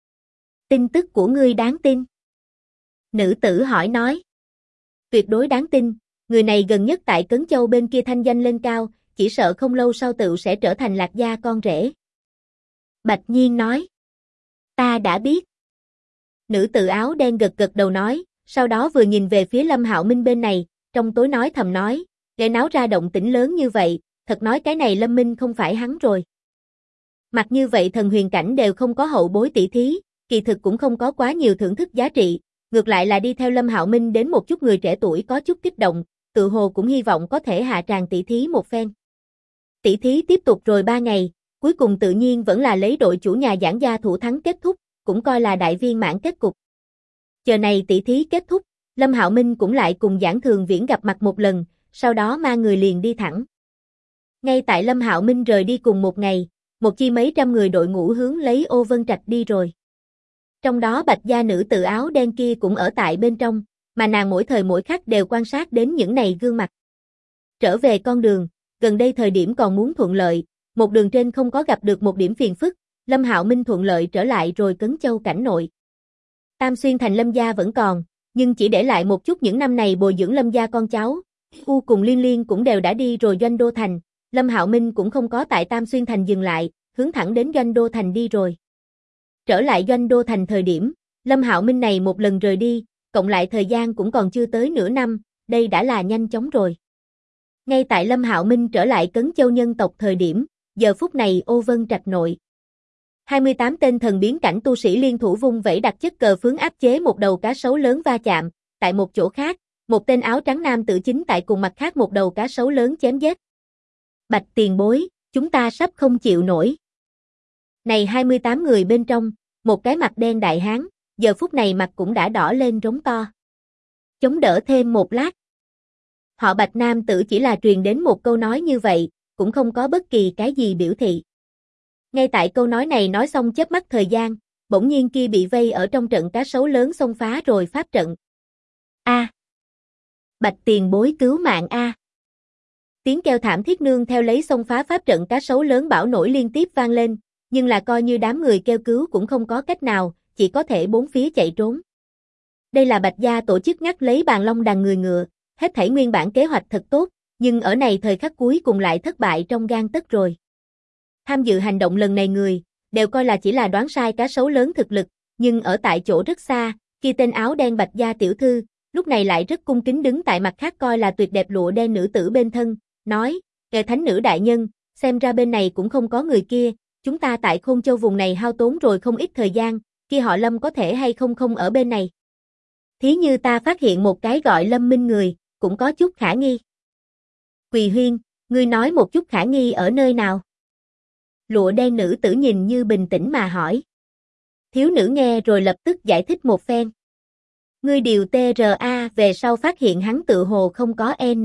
Tin tức của ngươi đáng tin? Nữ tử hỏi nói. Tuyệt đối đáng tin, người này gần nhất tại Cấn Châu bên kia thanh danh lên cao, chỉ sợ không lâu sau tựu sẽ trở thành Lạc gia con rể. Bạch Nhiên nói. Ta đã biết. Nữ tử áo đen gật gật đầu nói, sau đó vừa nhìn về phía Lâm Hạo Minh bên này, trong tối nói thầm nói, để náo ra động tĩnh lớn như vậy, thật nói cái này Lâm Minh không phải hắn rồi. Mặc như vậy thần huyền cảnh đều không có hậu bối tỷ thí, kỳ thực cũng không có quá nhiều thưởng thức giá trị, ngược lại là đi theo Lâm Hạo Minh đến một chút người trẻ tuổi có chút kích động, tự hồ cũng hy vọng có thể hạ tràng tỷ thí một phen. Tỷ thí tiếp tục rồi 3 ngày, cuối cùng tự nhiên vẫn là lấy đội chủ nhà Giảng gia thủ thắng kết thúc, cũng coi là đại viên mãn kết cục. Chờ này tỷ thí kết thúc, Lâm Hạo Minh cũng lại cùng Giảng Thường Viễn gặp mặt một lần, sau đó mang người liền đi thẳng. Ngay tại Lâm Hạo Minh rời đi cùng một ngày, một chi mấy trăm người đội ngũ hướng lấy Ô Vân Trạch đi rồi. Trong đó Bạch gia nữ tử áo đen kia cũng ở tại bên trong, mà nàng mỗi thời mỗi khắc đều quan sát đến những này gương mặt. Trở về con đường, gần đây thời điểm còn muốn thuận lợi, một đường trên không có gặp được một điểm phiền phức, Lâm Hạo Minh thuận lợi trở lại rồi Cấn Châu cảnh nội. Tam Xuyên thành Lâm gia vẫn còn, nhưng chỉ để lại một chút những năm này bồi dưỡng Lâm gia con cháu. U cùng Liên Liên cũng đều đã đi rồi Doanh Đô thành, Lâm Hạo Minh cũng không có tại Tam Xuyên thành dừng lại, hướng thẳng đến Doanh Đô thành đi rồi. Trở lại Doanh Đô thành thời điểm, Lâm Hạo Minh này một lần rời đi, cộng lại thời gian cũng còn chưa tới nửa năm, đây đã là nhanh chóng rồi. Ngay tại Lâm Hạo Minh trở lại Cấn Châu nhân tộc thời điểm, giờ phút này Ô Vân Trạch nội. 28 tên thần biến cảnh tu sĩ liên thủ vung vẩy đặt chất cờ phướng áp chế một đầu cá sấu lớn va chạm, tại một chỗ khác, một tên áo trắng nam tử chính tại cùng mặt khác một đầu cá sấu lớn chém giết. Bạch tiền bối, chúng ta sắp không chịu nổi. Này 28 người bên trong, một cái mặt đen đại hán, giờ phút này mặt cũng đã đỏ lên rống to. Chống đỡ thêm một lát. Họ Bạch nam tử chỉ là truyền đến một câu nói như vậy, cũng không có bất kỳ cái gì biểu thị. Ngay tại câu nói này nói xong chớp mắt thời gian, bỗng nhiên kia bị vây ở trong trận cá sấu lớn xông phá rồi pháp trận. A! Bạch tiền bối cứu mạng A! Tiếng kêu thảm thiết nương theo lấy xông phá pháp trận cá sấu lớn bão nổi liên tiếp vang lên, nhưng là coi như đám người kêu cứu cũng không có cách nào, chỉ có thể bốn phía chạy trốn. Đây là Bạch gia tổ chức ngắt lấy bàn long đằng người ngựa, hết thảy nguyên bản kế hoạch thật tốt, nhưng ở này thời khắc cuối cùng lại thất bại trong gang tấc rồi. Tham dự hành động lần này người, đều coi là chỉ là đoán sai cá sấu lớn thực lực, nhưng ở tại chỗ rất xa, khi tên áo đen Bạch gia tiểu thư, lúc này lại rất cung kính đứng tại mặt khác coi là tuyệt đẹp lụa đen nữ tử bên thân, nói, kẻ thánh nữ đại nhân, xem ra bên này cũng không có người kia, chúng ta tại Khôn Châu vùng này hao tốn rồi không ít thời gian, kia họ Lâm có thể hay không không ở bên này. Thí như ta phát hiện một cái gọi Lâm Minh người, cũng có chút khả nghi. Quỳ Huyên, ngươi nói một chút khả nghi ở nơi nào? Lụa đen nữ tử nhìn như bình tĩnh mà hỏi. Thiếu nữ nghe rồi lập tức giải thích một phen. Ngươi điều TRA về sau phát hiện hắn tự hồ không có N.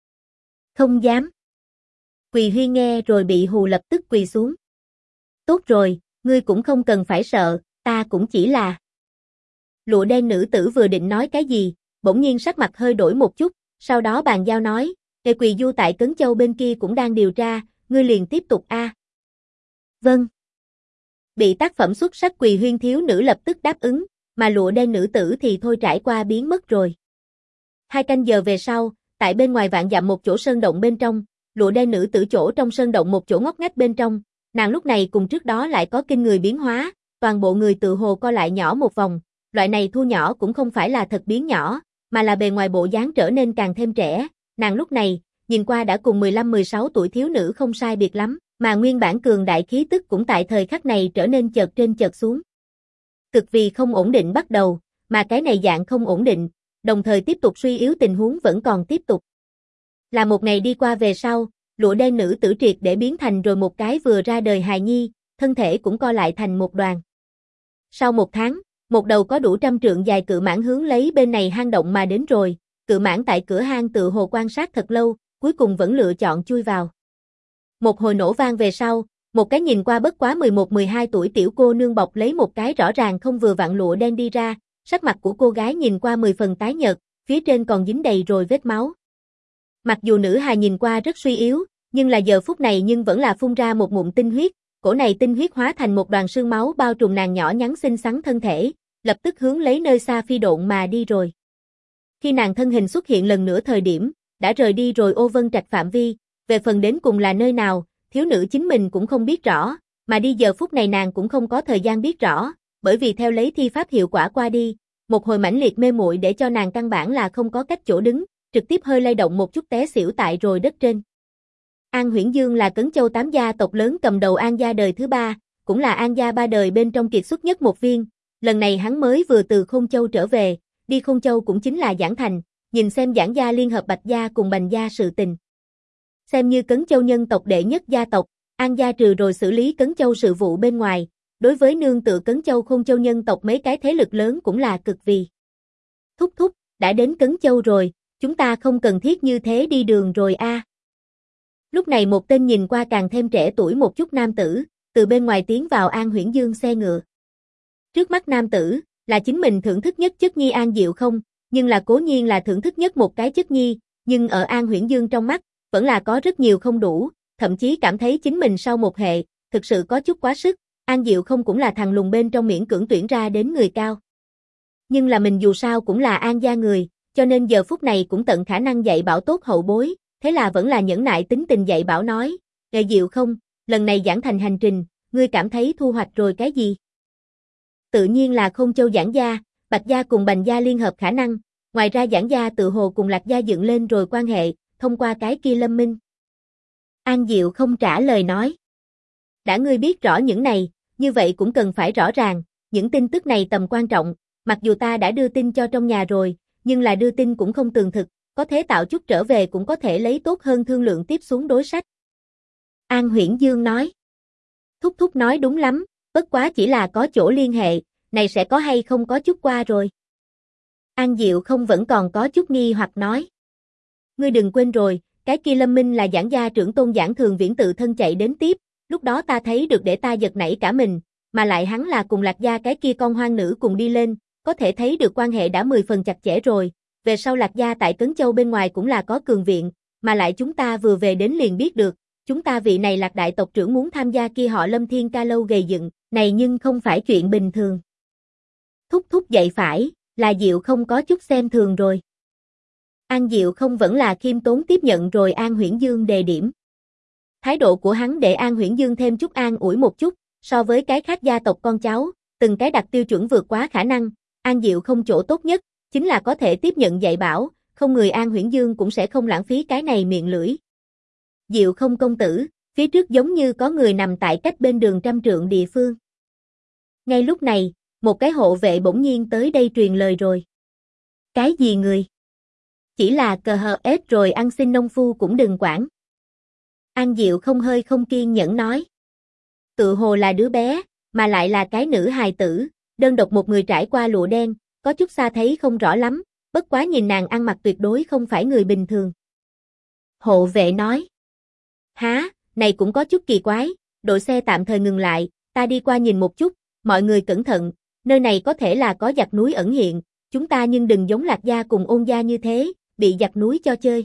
Không dám. Quỳ Huyên nghe rồi bị hù lập tức quỳ xuống. Tốt rồi, ngươi cũng không cần phải sợ, ta cũng chỉ là. Lụa đen nữ tử vừa định nói cái gì, bỗng nhiên sắc mặt hơi đổi một chút, sau đó bàn giao nói, Kề Quỳ Du tại Cấn Châu bên kia cũng đang điều tra, ngươi liền tiếp tục a. Vâng. Bị tác phẩm xuất sắc Quỳ Huyên thiếu nữ lập tức đáp ứng, mà lụa đen nữ tử thì thôi trải qua biến mất rồi. 2 canh giờ về sau, tại bên ngoài vạn dặm một chỗ sơn động bên trong, lụa đen nữ tử chỗ trong sơn động một chỗ ngóc ngách bên trong, nàng lúc này cùng trước đó lại có kinh người biến hóa, toàn bộ người tự hồ co lại nhỏ một vòng, loại này thu nhỏ cũng không phải là thật biến nhỏ, mà là bề ngoài bộ dáng trở nên càng thêm trẻ, nàng lúc này, nhìn qua đã cùng 15-16 tuổi thiếu nữ không sai biệt lắm, mà nguyên bản cường đại khí tức cũng tại thời khắc này trở nên chợt trên chợt xuống. Cực vì không ổn định bắt đầu, mà cái này dạng không ổn định, đồng thời tiếp tục suy yếu tình huống vẫn còn tiếp tục. Là một ngày đi qua về sau, lụa đen nữ tử triệt để biến thành rồi một cái vừa ra đời hài nhi, thân thể cũng co lại thành một đoàn. Sau 1 tháng, một đầu có đủ 100 trượng dài cự mãng hướng lấy bên này hang động mà đến rồi, cự mãng tại cửa hang tự hồ quan sát thật lâu, cuối cùng vẫn lựa chọn chui vào. Một hồi nổ vang về sau, một cái nhìn qua bất quá 11-12 tuổi tiểu cô nương bọc lấy một cái rõ ràng không vừa vặn lụa đen đi ra, sắc mặt của cô gái nhìn qua 10 phần tái nhợt, phía trên còn dính đầy rồi vết máu. Mặc dù nữ hài nhìn qua rất suy yếu, nhưng là giờ phút này nhưng vẫn là phun ra một ngụm tinh huyết, cổ này tinh huyết hóa thành một đoàn sương máu bao trùm nàng nhỏ nhắn xinh xắn thân thể, lập tức hướng lấy nơi xa phi độn mà đi rồi. Khi nàng thân hình xuất hiện lần nữa thời điểm, đã rời đi rồi Ô Vân Trạch phạm vi, về phần đến cùng là nơi nào, thiếu nữ chính mình cũng không biết rõ, mà đi giờ phút này nàng cũng không có thời gian biết rõ, bởi vì theo lấy thi pháp hiệu quả qua đi, một hồi mãnh liệt mê muội để cho nàng căn bản là không có cách chỗ đứng, trực tiếp hơi lay động một chút té xỉu tại rồi đất trên. An Huyễn Dương là Cấn Châu 8 gia tộc lớn cầm đầu An gia đời thứ 3, cũng là An gia 3 đời bên trong kiệt xuất nhất một viên, lần này hắn mới vừa từ Khôn Châu trở về, đi Khôn Châu cũng chính là giảng thành, nhìn xem giảng gia liên hợp Bạch gia cùng Bành gia sự tình. Xem như Cấn Châu nhân tộc đệ nhất gia tộc, An gia trừ rồi xử lý Cấn Châu sự vụ bên ngoài, đối với nương tựa Cấn Châu Khôn Châu nhân tộc mấy cái thế lực lớn cũng là cực vì. Thúc thúc, đã đến Cấn Châu rồi, chúng ta không cần thiết như thế đi đường rồi a. Lúc này một tên nhìn qua càng thêm trẻ tuổi một chút nam tử, từ bên ngoài tiến vào An Huyễn Dương xe ngựa. Trước mắt nam tử, là chính mình thưởng thức nhất chất nhi An Diệu không, nhưng là cố nhiên là thưởng thức nhất một cái chất nhi, nhưng ở An Huyễn Dương trong mắt, vẫn là có rất nhiều không đủ, thậm chí cảm thấy chính mình sau một hệ, thực sự có chút quá sức, An Diệu không cũng là thằng lùn bên trong miễn cưỡng tuyển ra đến người cao. Nhưng là mình dù sao cũng là An gia người, cho nên giờ phút này cũng tận khả năng dạy bảo tốt hậu bối, thế là vẫn là nhẫn nại tính tình dạy bảo nói, Diệu không, lần này giảng thành hành trình, ngươi cảm thấy thu hoạch rồi cái gì? Tự nhiên là Khôn Châu giảng gia, Bạch gia cùng Bành gia liên hợp khả năng, ngoài ra giảng gia tự hồ cùng Lạc gia dựng lên rồi quan hệ, thông qua cái kia lâm minh. An Diệu không trả lời nói. Đã ngươi biết rõ những này, như vậy cũng cần phải rõ ràng, những tin tức này tầm quan trọng, mặc dù ta đã đưa tin cho trong nhà rồi, nhưng là đưa tin cũng không tường thực, có thế tạo chút trở về cũng có thể lấy tốt hơn thương lượng tiếp xuống đối sách. An Huyễn Dương nói. Thúc thúc nói đúng lắm, bất quá chỉ là có chỗ liên hệ, này sẽ có hay không có chút qua rồi. An Diệu không vẫn còn có chút nghi hoặc nói. Ngươi đừng quên rồi, cái kia Lâm Minh là giảng gia trưởng tôn giảng thường viễn tự thân chạy đến tiếp, lúc đó ta thấy được để ta giật nảy cả mình, mà lại hắn là cùng Lạc gia cái kia con hoang nữ cùng đi lên, có thể thấy được quan hệ đã 10 phần chặt chẽ rồi, về sau Lạc gia tại Cấn Châu bên ngoài cũng là có cường viện, mà lại chúng ta vừa về đến liền biết được, chúng ta vị này Lạc đại tộc trưởng muốn tham gia kia họ Lâm Thiên Ca lâu gầy dựng, này nhưng không phải chuyện bình thường. Thúc thúc dạy phải, là Diệu không có chút xem thường rồi. An Diệu không vẫn là khiêm tốn tiếp nhận rồi An Huyễn Dương đề điểm. Thái độ của hắn để An Huyễn Dương thêm chút an ủi một chút, so với cái khác gia tộc con cháu, từng cái đặt tiêu chuẩn vượt quá khả năng, An Diệu không chỗ tốt nhất, chính là có thể tiếp nhận dạy bảo, không người An Huyễn Dương cũng sẽ không lãng phí cái này miệng lưỡi. Diệu không công tử, phía trước giống như có người nằm tại cách bên đường 100 trượng địa phương. Ngay lúc này, một cái hộ vệ bỗng nhiên tới đây truyền lời rồi. Cái gì người? Chỉ là cờ hờ ết rồi ăn xin nông phu cũng đừng quản. An Diệu không hơi không kiên nhẫn nói. Tự hồ là đứa bé, mà lại là cái nữ hài tử, đơn độc một người trải qua lụa đen, có chút xa thấy không rõ lắm, bất quá nhìn nàng ăn mặc tuyệt đối không phải người bình thường. Hộ vệ nói. Há, này cũng có chút kỳ quái, đội xe tạm thời ngừng lại, ta đi qua nhìn một chút, mọi người cẩn thận, nơi này có thể là có giặc núi ẩn hiện, chúng ta nhưng đừng giống Lạc gia cùng Ôn gia như thế, bị giặc núi cho chơi.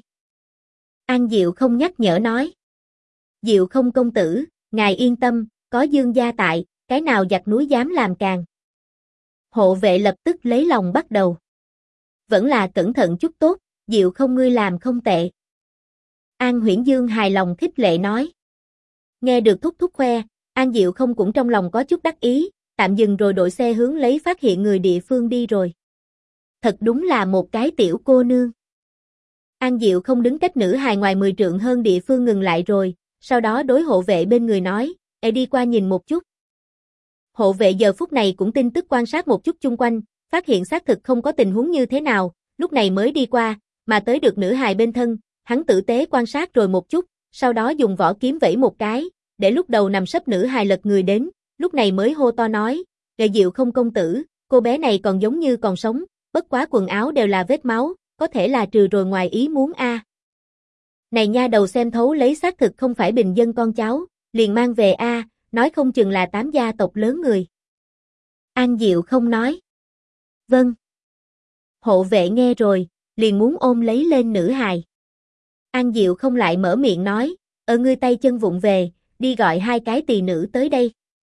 An Diệu không nhắc nhở nói. Diệu không công tử, ngài yên tâm, có Dương gia tại, cái nào giặc núi dám làm càng. Hộ vệ lập tức lấy lòng bắt đầu. Vẫn là cẩn thận chút tốt, Diệu không ngươi làm không tệ. An Huyễn Dương hài lòng khích lệ nói. Nghe được thúc thúc khoe, An Diệu không cũng trong lòng có chút đắc ý, tạm dừng rồi đội xe hướng lấy phát hiện người địa phương đi rồi. Thật đúng là một cái tiểu cô nương. An Diệu không đứng cách nữ hài ngoài 10 trượng hơn địa phương ngừng lại rồi, sau đó đối hộ vệ bên người nói, đi qua nhìn một chút. Hộ vệ giờ phút này cũng tin tức quan sát một chút chung quanh, phát hiện xác thực không có tình huống như thế nào, lúc này mới đi qua, mà tới được nữ hài bên thân, hắn tử tế quan sát rồi một chút, sau đó dùng vỏ kiếm vẫy một cái, để lúc đầu nằm sấp nữ hài lật người đến, lúc này mới hô to nói, Diệu không công tử, cô bé này còn giống như còn sống, bất quá quần áo đều là vết máu, có thể là trừ rồi ngoài ý muốn a. Này nha đầu xem thấu lấy xác thực không phải bình dân con cháu, liền mang về a, nói không chừng là 8 gia tộc lớn người. An Diệu không nói. Vâng. Hộ vệ nghe rồi, liền muốn ôm lấy lên nữ hài. An Diệu không lại mở miệng nói, ngươi tay chân vụng về, đi gọi 2 cái tỳ nữ tới đây.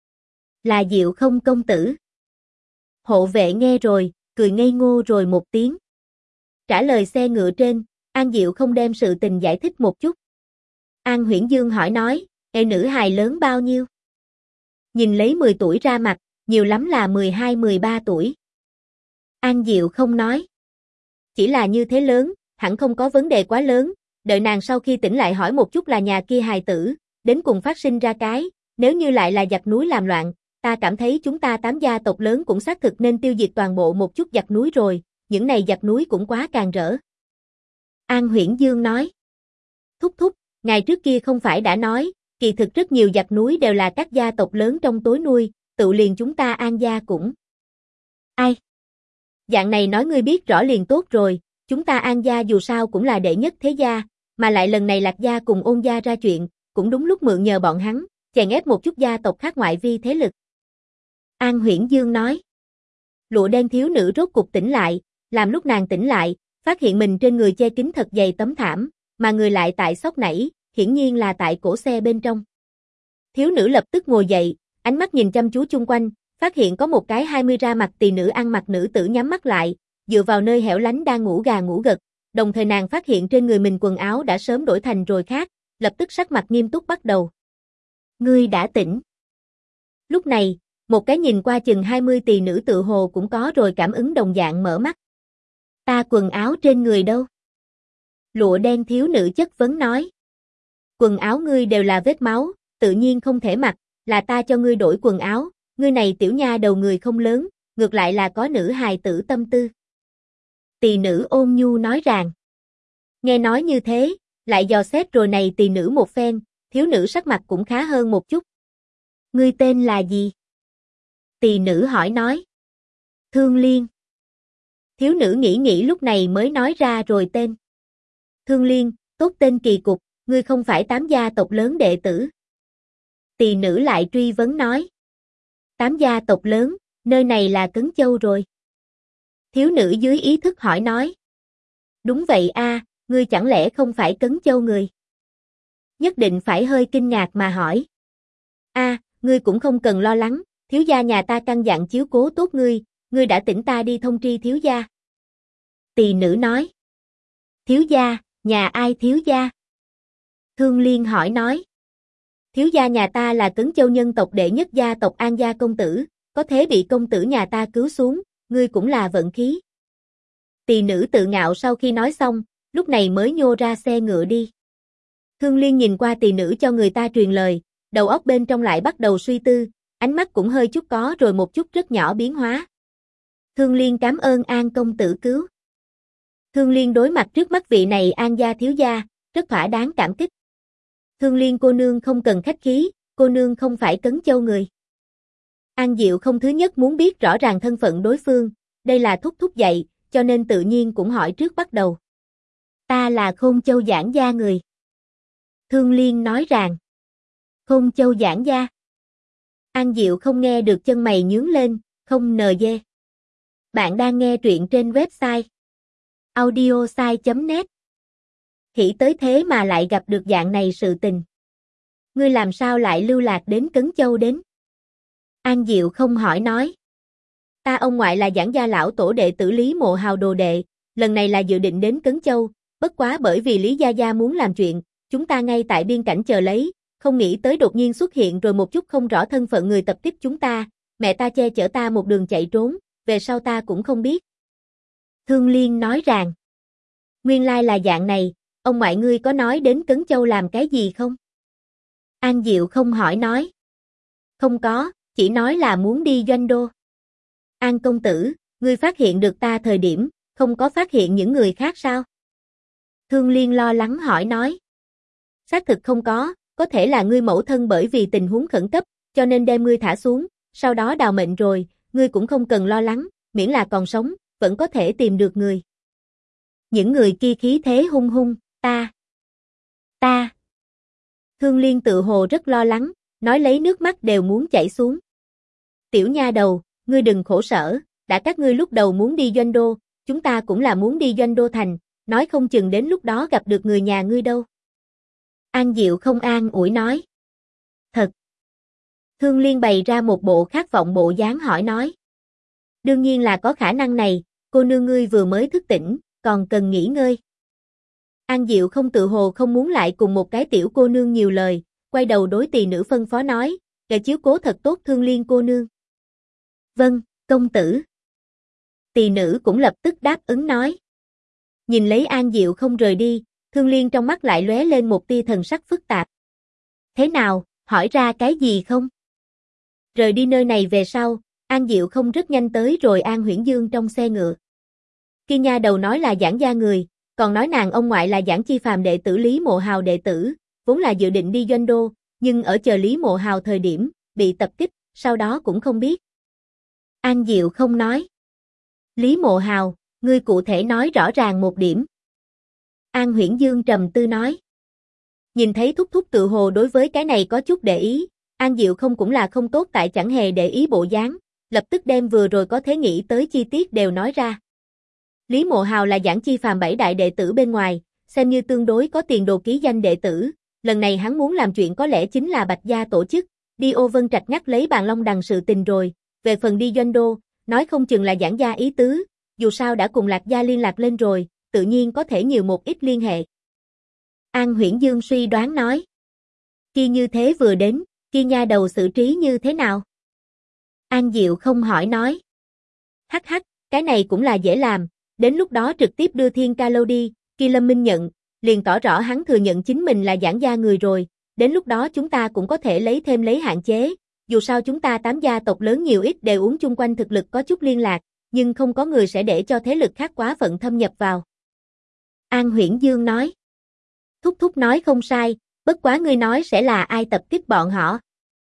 Là Diệu không công tử. Hộ vệ nghe rồi, cười ngây ngô rồi một tiếng. Trả lời xe ngựa trên, An Diệu không đem sự tình giải thích một chút. An Huyễn Dương hỏi nói, nữ hài lớn bao nhiêu? Nhìn lấy 10 tuổi ra mặt, nhiều lắm là 12-13 tuổi. An Diệu không nói. Chỉ là như thế lớn, hẳn không có vấn đề quá lớn, đợi nàng sau khi tỉnh lại hỏi một chút là nhà kia hài tử, đến cùng phát sinh ra cái, nếu như lại là giặc núi làm loạn, ta cảm thấy chúng ta 8 gia tộc lớn cũng xác thực nên tiêu diệt toàn bộ một chút giặc núi rồi, những này giặc núi cũng quá càn rỡ. An Huyễn Dương nói. Thúc thúc, ngày trước kia không phải đã nói, kỳ thực rất nhiều giặc núi đều là các gia tộc lớn trong tối nuôi, tự liền chúng ta An gia cũng. Ai? Dạng này nói ngươi biết rõ liền tốt rồi, chúng ta An gia dù sao cũng là đệ nhất thế gia, mà lại lần này Lạc gia cùng Ôn gia ra chuyện, cũng đúng lúc mượn nhờ bọn hắn, chèn ép một chút gia tộc khác ngoại vi thế lực. An Huyễn Dương nói. Lụa đen thiếu nữ rốt cục tỉnh lại, làm lúc nàng tỉnh lại, phát hiện mình trên người che kín thật dày tấm thảm, mà người lại tại sốc nảy, hiển nhiên là tại cổ xe bên trong. Thiếu nữ lập tức ngồi dậy, ánh mắt nhìn chăm chú chung quanh, phát hiện có một cái 20 ra mặt tỳ nữ ăn mặc nữ tử nhắm mắt lại, dựa vào nơi hẻo lánh đang ngủ gà ngủ gật, đồng thời nàng phát hiện trên người mình quần áo đã sớm đổi thành rồi khác, lập tức sắc mặt nghiêm túc bắt đầu. Ngươi đã tỉnh. Lúc này, một cái nhìn qua chừng 20 tỳ nữ tự hồ cũng có rồi cảm ứng đồng dạng mở mắt. Ta quần áo trên người đâu? Lụa đen thiếu nữ chất vấn nói. Quần áo ngươi đều là vết máu, tự nhiên không thể mặc, là ta cho ngươi đổi quần áo, ngươi này tiểu nha đầu người không lớn, ngược lại là có nữ hài tử tâm tư. Tỳ nữ ôn nhu nói rằng. Nghe nói như thế, lại dò xét rồi này tỳ nữ một phen, thiếu nữ sắc mặt cũng khá hơn một chút. Ngươi tên là gì? Tỳ nữ hỏi nói. Thương Liên. Thiếu nữ nghĩ lúc này mới nói ra rồi tên. Thương Liên, tốt tên kỳ cục, ngươi không phải 8 gia tộc lớn đệ tử. Tỳ nữ lại truy vấn nói. 8 gia tộc lớn, nơi này là Cấn Châu rồi. Thiếu nữ dưới ý thức hỏi nói. Đúng vậy a, ngươi chẳng lẽ không phải Cấn Châu người? Nhất định phải hơi kinh ngạc mà hỏi. A, ngươi cũng không cần lo lắng, thiếu gia nhà ta căn dặn chiếu cố tốt ngươi đã tỉnh ta đi thông tri thiếu gia. Tỳ nữ nói. Thiếu gia, nhà ai thiếu gia? Thương Liên hỏi nói. Thiếu gia nhà ta là Cấn Châu nhân tộc đệ nhất gia tộc An gia công tử, có thế bị công tử nhà ta cứu xuống, ngươi cũng là vận khí. Tỳ nữ tự ngạo sau khi nói xong, lúc này mới nhô ra xe ngựa đi. Thương Liên nhìn qua tỳ nữ cho người ta truyền lời, đầu óc bên trong lại bắt đầu suy tư, ánh mắt cũng hơi chút có rồi một chút rất nhỏ biến hóa. Thương Liên cảm ơn An công tử cứu. Thương Liên đối mặt trước mắt vị này An gia thiếu gia, rất thỏa đáng cảm kích. Thương Liên cô nương không cần khách khí, cô nương không phải Cấn Châu người. An Diệu không thứ nhất muốn biết rõ ràng thân phận đối phương, đây là thúc thúc dạy, cho nên tự nhiên cũng hỏi trước bắt đầu. Ta là Khôn Châu Giảng gia người. Thương Liên nói rằng. Khôn Châu Giảng gia. An Diệu không nghe được chân mày nhướng lên, không NG. Bạn đang nghe truyện trên website audiosai.net. Hỉ tới thế mà lại gặp được dạng này sự tình. Ngươi làm sao lại lưu lạc đến Cấn Châu đến? An Diệu không hỏi nói. Ta ông ngoại là Giảng gia lão tổ đệ tử Lý Mộ Hào đồ đệ, lần này là dự định đến Cấn Châu, bất quá bởi vì Lý Gia Gia muốn làm chuyện, chúng ta ngay tại biên cảnh chờ lấy, không nghĩ tới đột nhiên xuất hiện rồi một chút không rõ thân phận người tập kích chúng ta, mẹ ta che chở ta một đường chạy trốn, về sau ta cũng không biết. Thương Liên nói rằng. Nguyên lai là dạng này, ông ngoại ngươi có nói đến Cấn Châu làm cái gì không? An Diệu không hỏi nói. Không có, chỉ nói là muốn đi doanh đô. An công tử, ngươi phát hiện được ta thời điểm, không có phát hiện những người khác sao? Thương Liên lo lắng hỏi nói. Xác thực không có thể là ngươi mẫu thân bởi vì tình huống khẩn cấp, cho nên đem ngươi thả xuống, sau đó đào mệnh rồi, ngươi cũng không cần lo lắng, miễn là còn sống, vẫn có thể tìm được người. Những người kia khí thế hung hung, ta. Thương Liên tự hồ rất lo lắng, nói lấy nước mắt đều muốn chảy xuống. Tiểu nha đầu, ngươi đừng khổ sở, đã các ngươi lúc đầu muốn đi doanh đô, chúng ta cũng là muốn đi doanh đô thành, nói không chừng đến lúc đó gặp được người nhà ngươi đâu. An Diệu không an ủi nói. Thật. Thương Liên bày ra một bộ khát vọng bộ dáng hỏi nói. Đương nhiên là có khả năng này, cô nương ngươi vừa mới thức tỉnh, còn cần nghỉ ngơi. An Diệu không tự hồ không muốn lại cùng một cái tiểu cô nương nhiều lời, quay đầu đối tỳ nữ phân phó nói, "Kẻ chiếu cố thật tốt Thương Liên cô nương." "Vâng, công tử." Tỳ nữ cũng lập tức đáp ứng nói. Nhìn lấy An Diệu không rời đi, Thương Liên trong mắt lại lóe lên một tia thần sắc phức tạp. "Thế nào, hỏi ra cái gì không?" Rời đi nơi này về sau, An Diệu không rất nhanh tới rồi An Huyễn Dương trong xe ngựa. Kia nha đầu nói là Giảng gia người, còn nói nàng ông ngoại là Giảng Chi Phàm đệ tử Lý Mộ Hào đệ tử, vốn là dự định đi Doanh Đô, nhưng ở chờ Lý Mộ Hào thời điểm, bị tập kích, sau đó cũng không biết. An Diệu không nói. Lý Mộ Hào, ngươi cụ thể nói rõ ràng một điểm. An Huyễn Dương trầm tư nói. Nhìn thấy thúc thúc tự hồ đối với cái này có chút để ý, An Diệu không cũng là không tốt tại chẳng hề để ý bộ dáng, lập tức đem vừa rồi có thể nghĩ tới chi tiết đều nói ra. Lý Mộ Hào là Giảng Chi Phàm 7 đại đệ tử bên ngoài, xem như tương đối có tiền đồ ký danh đệ tử, lần này hắn muốn làm chuyện có lẽ chính là Bạch gia tổ chức, đi Ô Vân Trạch nhắc lấy Bàn Long Đằng sự tình rồi, về phần đi Doanh Đô, nói không chừng là Giảng gia ý tứ, dù sao đã cùng Lạc gia liên lạc lên rồi, tự nhiên có thể nhiều một ít liên hệ. An Huyễn Dương suy đoán nói. Khi như thế vừa đến, kia nha đầu xử trí như thế nào? An Diệu không hỏi nói. Hắc hắc, cái này cũng là dễ làm, đến lúc đó trực tiếp đưa Thiên Ca Lâu đi, kia Lâm Minh nhận, liền tỏ rõ hắn thừa nhận chính mình là Giảng gia người rồi, đến lúc đó chúng ta cũng có thể lấy hạn chế, dù sao chúng ta 8 gia tộc lớn nhiều ít đều uống chung quanh thực lực có chút liên lạc, nhưng không có người sẽ để cho thế lực khác quá phận thâm nhập vào. An Huyễn Dương nói. Thúc thúc nói không sai, bất quá ngươi nói sẽ là ai tập kích bọn họ?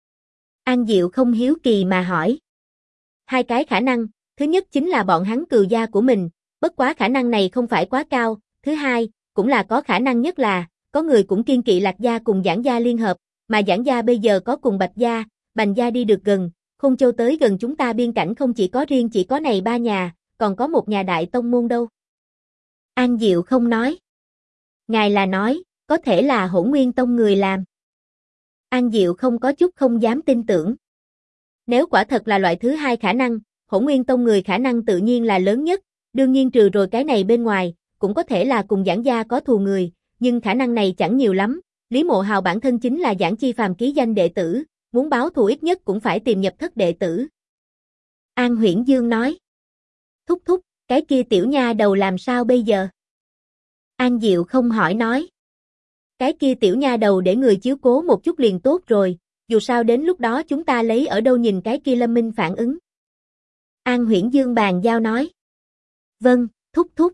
An Diệu không hiếu kỳ mà hỏi. Hai cái khả năng, thứ nhất chính là bọn hắn cừu gia của mình, bất quá khả năng này không phải quá cao, thứ hai, cũng là có khả năng nhất là, có người cũng kiên kỵ Lạc gia cùng Giảng gia liên hợp, mà Giảng gia bây giờ có cùng Bạch gia, Bành gia đi được gần, Khôn Châu tới gần chúng ta biên cảnh không chỉ có riêng chỉ có này 3 nhà, còn có một nhà đại tông môn đâu. An Diệu không nói. Ngài là nói, có thể là Hỗn Nguyên Tông người làm. An Diệu không có chút không dám tin tưởng. Nếu quả thật là loại thứ hai khả năng, Hỗn Nguyên Tông người khả năng tự nhiên là lớn nhất, đương nhiên trừ rồi cái này bên ngoài, cũng có thể là cùng Giảng gia có thù người, nhưng khả năng này chẳng nhiều lắm, Lý Mộ Hào bản thân chính là Giảng Chi Phàm ký danh đệ tử, muốn báo thù ít nhất cũng phải tìm nhập thất đệ tử. An Huyễn Dương nói. Thúc thúc, cái kia tiểu nha đầu làm sao bây giờ? An Diệu không hỏi nói. Cái kia tiểu nha đầu để người chiếu cố một chút liền tốt rồi, dù sao đến lúc đó chúng ta lấy ở đâu nhìn cái kia Lâm Minh phản ứng. An Huyễn Dương bàn giao nói. Vâng, thúc thúc.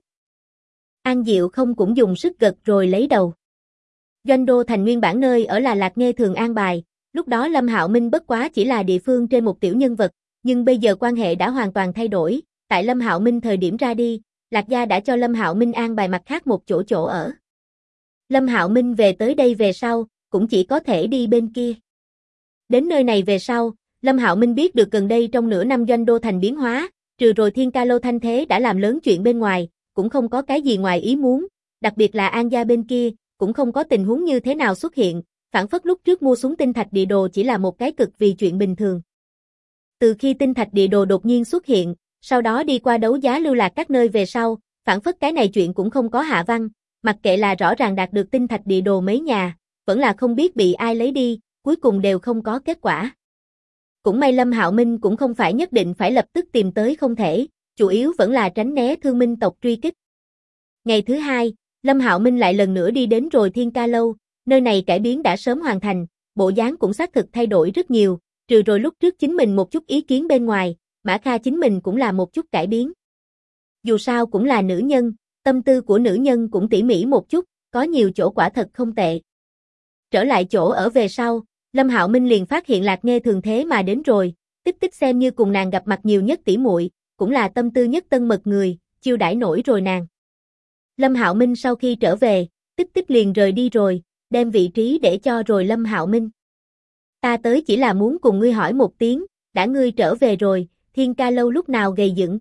An Diệu không cũng dùng sức gật rồi lấy đầu. Doanh Đô thành nguyên bản nơi ở là Lạc Nghê thường an bài, lúc đó Lâm Hạo Minh bất quá chỉ là địa phương trên một tiểu nhân vật, nhưng bây giờ quan hệ đã hoàn toàn thay đổi, tại Lâm Hạo Minh thời điểm ra đi, Lạc gia đã cho Lâm Hạo Minh an bài mặt khác một chỗ ở. Lâm Hạo Minh về tới đây về sau, cũng chỉ có thể đi bên kia. Đến nơi này về sau, Lâm Hạo Minh biết được gần đây trong nửa năm Doanh Đô thành biến hóa, trừ rồi Thiên Ca Lâu thanh thế đã làm lớn chuyện bên ngoài, cũng không có cái gì ngoài ý muốn, đặc biệt là An gia bên kia, cũng không có tình huống như thế nào xuất hiện, phản phất lúc trước mua xuống tinh thạch địa đồ chỉ là một cái cực vì chuyện bình thường. Từ khi tinh thạch địa đồ đột nhiên xuất hiện, sau đó đi qua đấu giá lưu lạc các nơi về sau, phản phất cái này chuyện cũng không có hạ văn, mặc kệ là rõ ràng đạt được tinh thạch địa đồ mấy nhà, vẫn là không biết bị ai lấy đi, cuối cùng đều không có kết quả. Cũng may Lâm Hạo Minh cũng không phải nhất định phải lập tức tìm tới không thể, chủ yếu vẫn là tránh né Thương Minh tộc truy kích. Ngày thứ hai, Lâm Hạo Minh lại lần nữa đi đến rồi Thiên Ca Lâu, nơi này cải biến đã sớm hoàn thành, bộ dáng cũng xác thực thay đổi rất nhiều, trừ rồi lúc trước chính mình một chút ý kiến bên ngoài, Mã Kha chính mình cũng là một chút cải biến. Dù sao cũng là nữ nhân, tâm tư của nữ nhân cũng tỉ mỉ một chút, có nhiều chỗ quả thật không tệ. Trở lại chỗ ở về sau, Lâm Hạo Minh liền phát hiện Lạc Nghê thường thế mà đến rồi, Tích Tích xem như cùng nàng gặp mặt nhiều nhất tỷ muội, cũng là tâm tư nhất tân mật người, chiêu đãi nổi rồi nàng. Lâm Hạo Minh sau khi trở về, Tích Tích liền rời đi rồi, đem vị trí để cho rồi Lâm Hạo Minh. Ta tới chỉ là muốn cùng ngươi hỏi một tiếng, đã ngươi trở về rồi, Thiên Ca Lâu lúc nào gầy dựng?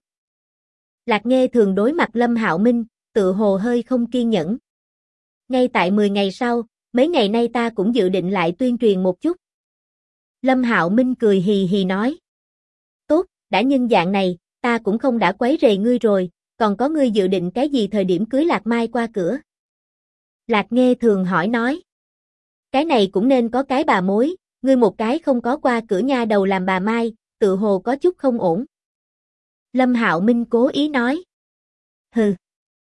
Lạc Nghê thường đối mặt Lâm Hạo Minh, tự hồ hơi không kiên nhẫn. Ngay tại 10 ngày sau, mấy ngày nay ta cũng dự định lại tuyên truyền một chút. Lâm Hạo Minh cười hì hì nói. Tốt, đã nhân dạng này, ta cũng không đã quấy rầy ngươi rồi, còn có ngươi dự định cái gì thời điểm cưới Lạc Mai qua cửa? Lạc Nghê thường hỏi nói. Cái này cũng nên có cái bà mối, ngươi một cái không có qua cửa nha đầu làm bà Mai, tự hồ có chút không ổn. Lâm Hạo Minh cố ý nói. Hừ.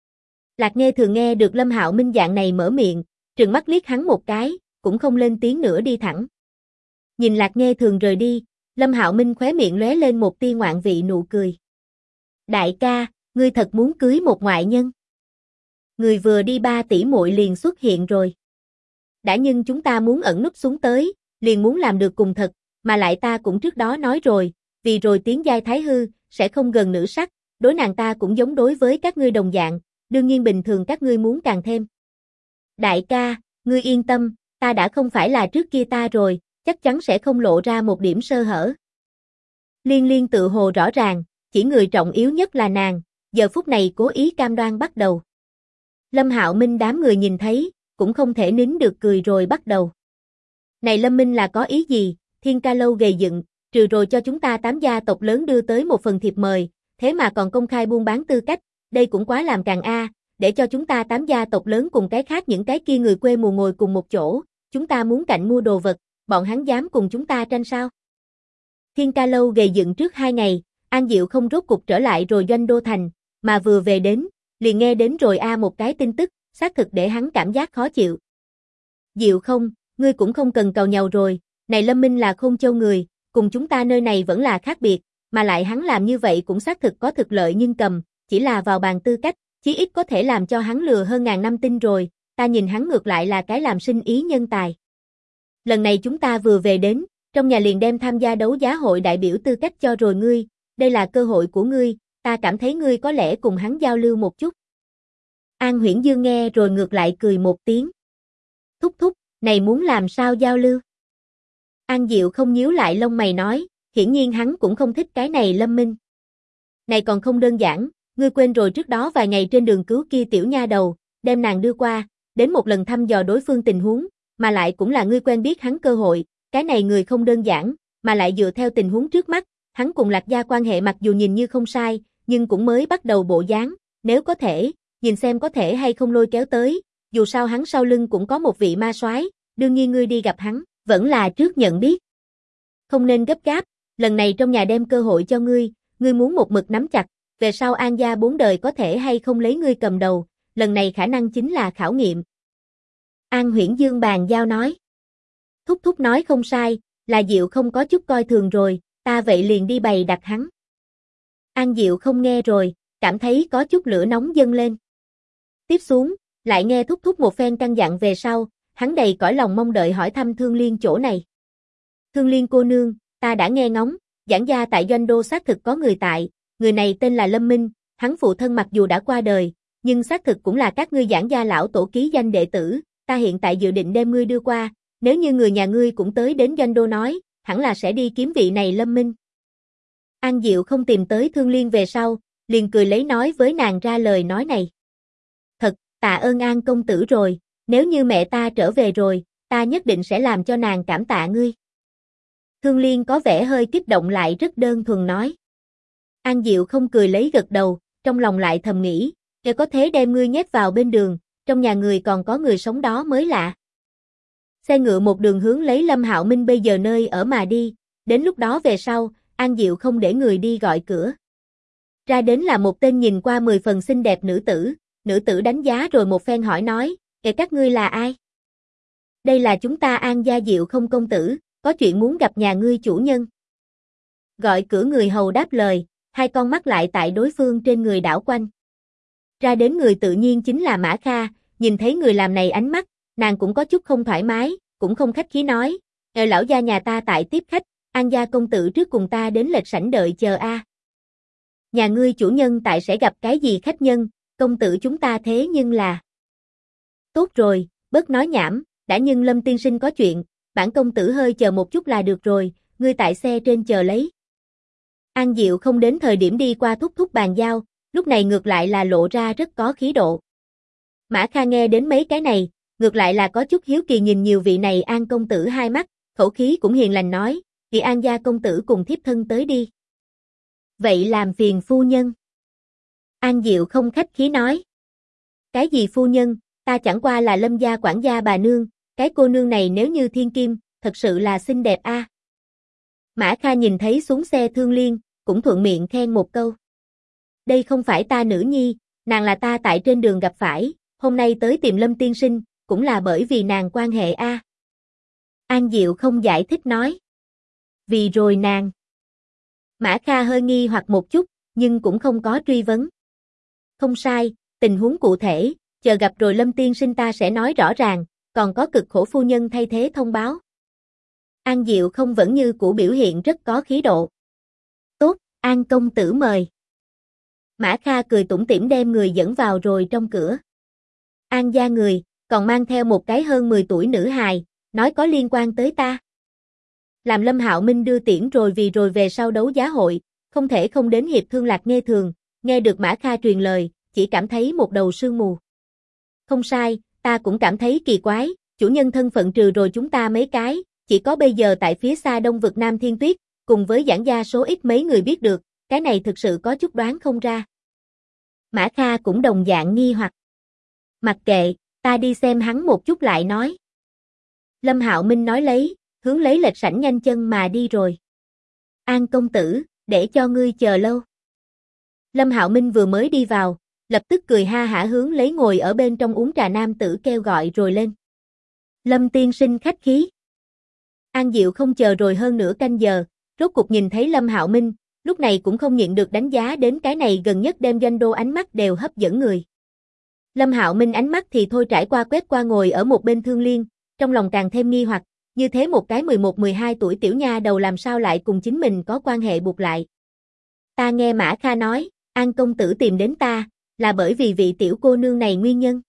Lạc Nghê thường nghe được Lâm Hạo Minh dạng này mở miệng, trừng mắt liếc hắn một cái, cũng không lên tiếng nữa đi thẳng. Nhìn Lạc Nghê thường rời đi, Lâm Hạo Minh khóe miệng lóe lên một tia ngoạn vị nụ cười. Đại ca, ngươi thật muốn cưới một ngoại nhân? Người vừa đi 3 tỷ muội liền xuất hiện rồi. Đã nhưng chúng ta muốn ẩn núp xuống tới, liền muốn làm được cùng thật, mà lại ta cũng trước đó nói rồi, vì rồi tiến giai thái hư, sẽ không gần nữ sắc, đối nàng ta cũng giống đối với các ngươi đồng dạng, đương nhiên bình thường các ngươi muốn càng thêm. Đại ca, ngươi yên tâm, ta đã không phải là trước kia ta rồi, chắc chắn sẽ không lộ ra một điểm sơ hở. Liên Liên tự hồ rõ ràng, chỉ người trọng yếu nhất là nàng, giờ phút này cố ý cam đoan bắt đầu. Lâm Hạo Minh đám người nhìn thấy, cũng không thể nín được cười rồi bắt đầu. Này Lâm Minh là có ý gì, Thiên Ca Lâu gầy dựng, trừ rồi cho chúng ta 8 gia tộc lớn đưa tới một phần thiệp mời, thế mà còn công khai buôn bán tư cách, đây cũng quá làm càng để cho chúng ta 8 gia tộc lớn cùng cái khác những cái kia người quê mùa ngồi cùng một chỗ, chúng ta muốn cạnh mua đồ vật, bọn hắn dám cùng chúng ta tranh sao? Thiên Ca Lâu gầy dựng trước 2 ngày, An Diệu không rốt cục trở lại rồi Doanh Đô Thành, mà vừa về đến, liền nghe đến rồi một cái tin tức, xác thực để hắn cảm giác khó chịu. Diệu không, ngươi cũng không cần cầu nhàu rồi, này Lâm Minh là Khôn Châu người, cùng chúng ta nơi này vẫn là khác biệt, mà lại hắn làm như vậy cũng xác thực có thực lợi nhưng cầm, chỉ là vào bàn tư cách, chí ít có thể làm cho hắn lừa hơn ngàn năm tin rồi, ta nhìn hắn ngược lại là cái làm sinh ý nhân tài. Lần này chúng ta vừa về đến, trong nhà liền đem tham gia đấu giá hội đại biểu tư cách cho rồi ngươi, đây là cơ hội của ngươi, ta cảm thấy ngươi có lẽ cùng hắn giao lưu một chút. An Huyễn Dương nghe rồi ngược lại cười một tiếng. Thúc thúc, này muốn làm sao giao lưu? An Diệu không nhíu lại lông mày nói, hiển nhiên hắn cũng không thích cái này Lâm Minh. Này còn không đơn giản, ngươi quên rồi trước đó vài ngày trên đường cứu kia tiểu nha đầu, đem nàng đưa qua, đến một lần thăm dò đối phương tình huống, mà lại cũng là ngươi quen biết hắn cơ hội, cái này người không đơn giản, mà lại dựa theo tình huống trước mắt, hắn cùng Lạc gia quan hệ mặc dù nhìn như không sai, nhưng cũng mới bắt đầu bộ dáng, nếu có thể, nhìn xem có thể hay không lôi kéo tới, dù sao hắn sau lưng cũng có một vị ma soái, đương nhiên ngươi đi gặp hắn, vẫn là trước nhận biết. Không nên gấp gáp, lần này trong nhà đem cơ hội cho ngươi muốn một mực nắm chặt, về sau An gia 4 đời có thể hay không lấy ngươi cầm đầu, lần này khả năng chính là khảo nghiệm. An Huyễn Dương bàn giao nói. Thúc thúc nói không sai, là Diệu không có chút coi thường rồi, ta vậy liền đi bày đặt hắn. An Diệu không nghe rồi, cảm thấy có chút lửa nóng dâng lên. Tiếp xuống, lại nghe thúc thúc một phen căn dặn về sau, hắn đầy cõi lòng mong đợi hỏi thăm Thương Liên chỗ này. Thương Liên cô nương, ta đã nghe ngóng, giảng gia tại Doanh Đô xác thực có người tại, người này tên là Lâm Minh, hắn phụ thân mặc dù đã qua đời, nhưng xác thực cũng là các ngươi giảng gia lão tổ ký danh đệ tử, ta hiện tại dự định đem ngươi đưa qua, nếu như người nhà ngươi cũng tới đến Doanh Đô nói, hẳn là sẽ đi kiếm vị này Lâm Minh. An Diệu không tìm tới Thương Liên về sau, liền cười lấy nói với nàng ra lời nói này. Thật, tạ ơn An công tử rồi, nếu như mẹ ta trở về rồi, ta nhất định sẽ làm cho nàng cảm tạ ngươi. Thương Liên có vẻ hơi kích động lại rất đơn thuần nói. An Diệu không cười lấy gật đầu, trong lòng lại thầm nghĩ, nếu có thế đem ngươi nhét vào bên đường, trong nhà người còn có người sống đó mới lạ. Xe ngựa một đường hướng lấy Lâm Hạo Minh bây giờ nơi ở mà đi, đến lúc đó về sau, An Diệu không để người đi gọi cửa. Ra đến là một tên nhìn qua 10 phần xinh đẹp nữ tử đánh giá rồi một phen hỏi nói, các ngươi là ai? Đây là chúng ta An gia Diệu không công tử, có chuyện muốn gặp nhà ngươi chủ nhân. Gọi cửa người hầu đáp lời, hai con mắt lại tại đối phương trên người đảo quanh. Ra đến người tự nhiên chính là Mã Kha, nhìn thấy người làm này ánh mắt, nàng cũng có chút không thoải mái, cũng không khách khí nói, lão gia nhà ta tại tiếp khách, An gia công tử trước cùng ta đến lệch sảnh đợi chờ a. Nhà ngươi chủ nhân tại sẽ gặp cái gì khách nhân, công tử chúng ta thế nhưng là. Tốt rồi, bớt nói nhảm, đã nhưng Lâm tiên sinh có chuyện, bản công tử hơi chờ một chút là được rồi, ngươi tại xe trên chờ lấy. An Diệu không đến thời điểm đi qua thúc thúc bàn giao, lúc này ngược lại là lộ ra rất có khí độ. Mã Kha nghe đến mấy cái này, ngược lại là có chút hiếu kỳ nhìn nhiều vị này An công tử hai mắt, khẩu khí cũng hiền lành nói, thì An gia công tử cùng thiếp thân tới đi. Vậy làm phiền phu nhân. An Diệu không khách khí nói. Cái gì phu nhân, ta chẳng qua là Lâm gia quản gia bà nương, cái cô nương này nếu như thiên kim, thật sự là xinh đẹp a. Mã Kha nhìn thấy xuống xe Thương Liên, cũng thuận miệng khen một câu. Đây không phải ta nữ nhi, nàng là ta tại trên đường gặp phải, hôm nay tới tìm Lâm tiên sinh, cũng là bởi vì nàng quan hệ a. An Diệu không giải thích nói. Vì rồi nàng. Mã Kha hơi nghi hoặc một chút, nhưng cũng không có truy vấn. Không sai, tình huống cụ thể, chờ gặp rồi Lâm tiên sinh ta sẽ nói rõ ràng, còn có cực khổ phu nhân thay thế thông báo. An Diệu không vẫn như cũ biểu hiện rất có khí độ. Tốt, An công tử mời. Mã Kha cười tủm tỉm đem người dẫn vào rồi trong cửa. An gia người, còn mang theo một cái hơn 10 tuổi nữ hài, nói có liên quan tới ta. Làm Lâm Hạo Minh đưa tiễn rồi về sau đấu giá hội, không thể không đến hiệp thương Lạc Nghê Thường, nghe được Mã Kha truyền lời, chỉ cảm thấy một đầu sương mù. Không sai, ta cũng cảm thấy kỳ quái, chủ nhân thân phận trừ rồi chúng ta mấy cái, chỉ có bây giờ tại phía xa đông vực Nam Thiên Tuyết, cùng với giảng gia số ít mấy người biết được, cái này thực sự có chút đoán không ra. Mã Kha cũng đồng dạng nghi hoặc. Mặc kệ, ta đi xem hắn một chút lại nói. Lâm Hạo Minh nói hướng lấy lệch sảnh nhanh chân mà đi rồi. An công tử, để cho ngươi chờ lâu. Lâm Hạo Minh vừa mới đi vào, lập tức cười ha hả hướng lấy ngồi ở bên trong uống trà nam tử kêu gọi rồi lên. Lâm tiên sinh khách khí. An Diệu không chờ rồi hơn nửa canh giờ, rốt cuộc nhìn thấy Lâm Hạo Minh, lúc này cũng không nhịn được đánh giá đến cái này gần nhất đem doanh đô ánh mắt đều hấp dẫn người. Lâm Hạo Minh ánh mắt thì thôi trải qua quét qua ngồi ở một bên Thương Liên, trong lòng càng thêm nghi hoặc, như thế một cái 11-12 tuổi tiểu nha đầu làm sao lại cùng chính mình có quan hệ buộc lại. Ta nghe Mã Kha nói, An công tử tìm đến ta, là bởi vì vị tiểu cô nương này nguyên nhân.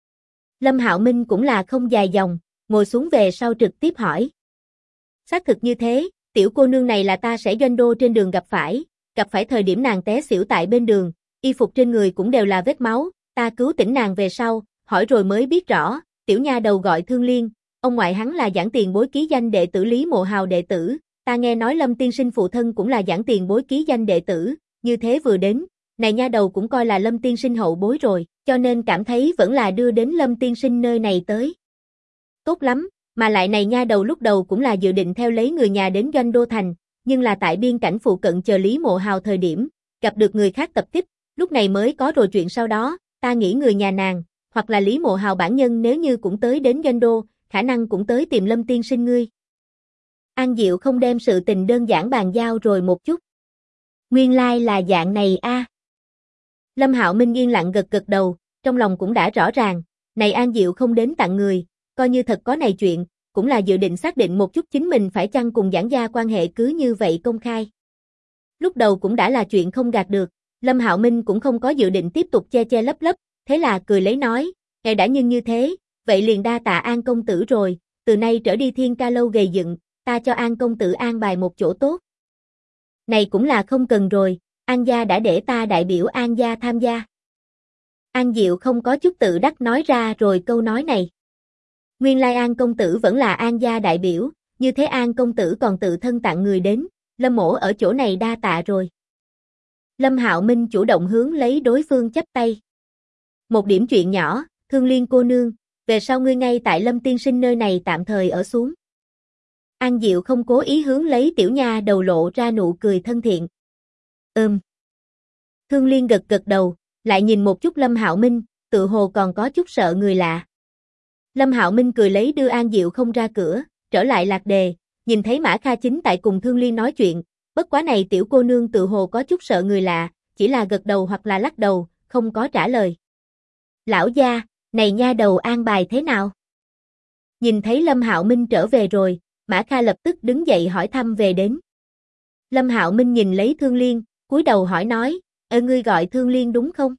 Lâm Hạo Minh cũng là không dài dòng, ngồi xuống về sau trực tiếp hỏi. Xác thực như thế, tiểu cô nương này là ta sẽ doanh đô trên đường gặp phải thời điểm nàng té xỉu tại bên đường, y phục trên người cũng đều là vết máu, ta cứu tỉnh nàng về sau, hỏi rồi mới biết rõ, tiểu nha đầu gọi Thương Liên, ông ngoại hắn là giảng tiền bối ký danh đệ tử Lý Mộ Hào đệ tử, ta nghe nói Lâm tiên sinh phụ thân cũng là giảng tiền bối ký danh đệ tử, như thế vừa đến, này nha đầu cũng coi là Lâm tiên sinh hậu bối rồi, cho nên cảm thấy vẫn là đưa đến Lâm tiên sinh nơi này tới. Tốt lắm, mà lại này nha đầu lúc đầu cũng là dự định theo lấy người nhà đến Doanh Đô Thành, nhưng là tại biên cảnh phụ cận chờ Lý Mộ Hào thời điểm, gặp được người khác tập kích, lúc này mới có rồi chuyện sau đó, ta nghĩ người nhà nàng, hoặc là Lý Mộ Hào bản nhân nếu như cũng tới đến Doanh Đô, khả năng cũng tới tìm Lâm tiên sinh ngươi. An Diệu không đem sự tình đơn giản bàn giao rồi một chút. Nguyên lai là dạng này a. Lâm Hạo Minh yên lặng gật gật đầu, trong lòng cũng đã rõ ràng, này An Diệu không đến tặng người, coi như thật có này chuyện, cũng là dự định xác định một chút chính mình phải chăng cùng giảng gia quan hệ cứ như vậy công khai. Lúc đầu cũng đã là chuyện không gạt được, Lâm Hạo Minh cũng không có dự định tiếp tục che che lấp lấp, thế là cười lấy nói, ngài đã nhưng như thế, vậy liền đa tạ An công tử rồi, từ nay trở đi Thiên Ca lâu gầy dựng, ta cho An công tử an bài một chỗ tốt. Này cũng là không cần rồi, An gia đã để ta đại biểu An gia tham gia. An Diệu không có chút tự đắc nói ra rồi câu nói này. Nguyên lai An công tử vẫn là An gia đại biểu, như thế An công tử còn tự thân tặng người đến, Lâm mỗ ở chỗ này đa tạ rồi. Lâm Hạo Minh chủ động hướng lấy đối phương chắp tay. Một điểm chuyện nhỏ, Thương Liên cô nương, về sau ngươi ngay tại Lâm tiên sinh nơi này tạm thời ở xuống. An Diệu không cố ý hướng lấy tiểu nha đầu lộ ra nụ cười thân thiện. Thương Liên gật gật đầu, lại nhìn một chút Lâm Hạo Minh, tự hồ còn có chút sợ người lạ. Lâm Hạo Minh cười lấy đưa An Diệu không ra cửa, trở lại lạc đề, nhìn thấy Mã Kha chính tại cùng Thương Liên nói chuyện, bất quá này tiểu cô nương tự hồ có chút sợ người lạ, chỉ là gật đầu hoặc là lắc đầu, không có trả lời. Lão gia, này nha đầu an bài thế nào? Nhìn thấy Lâm Hạo Minh trở về rồi, Mã Kha lập tức đứng dậy hỏi thăm về đến. Lâm Hạo Minh nhìn lấy Thương Liên, cúi đầu hỏi nói, ngươi gọi Thương Liên đúng không?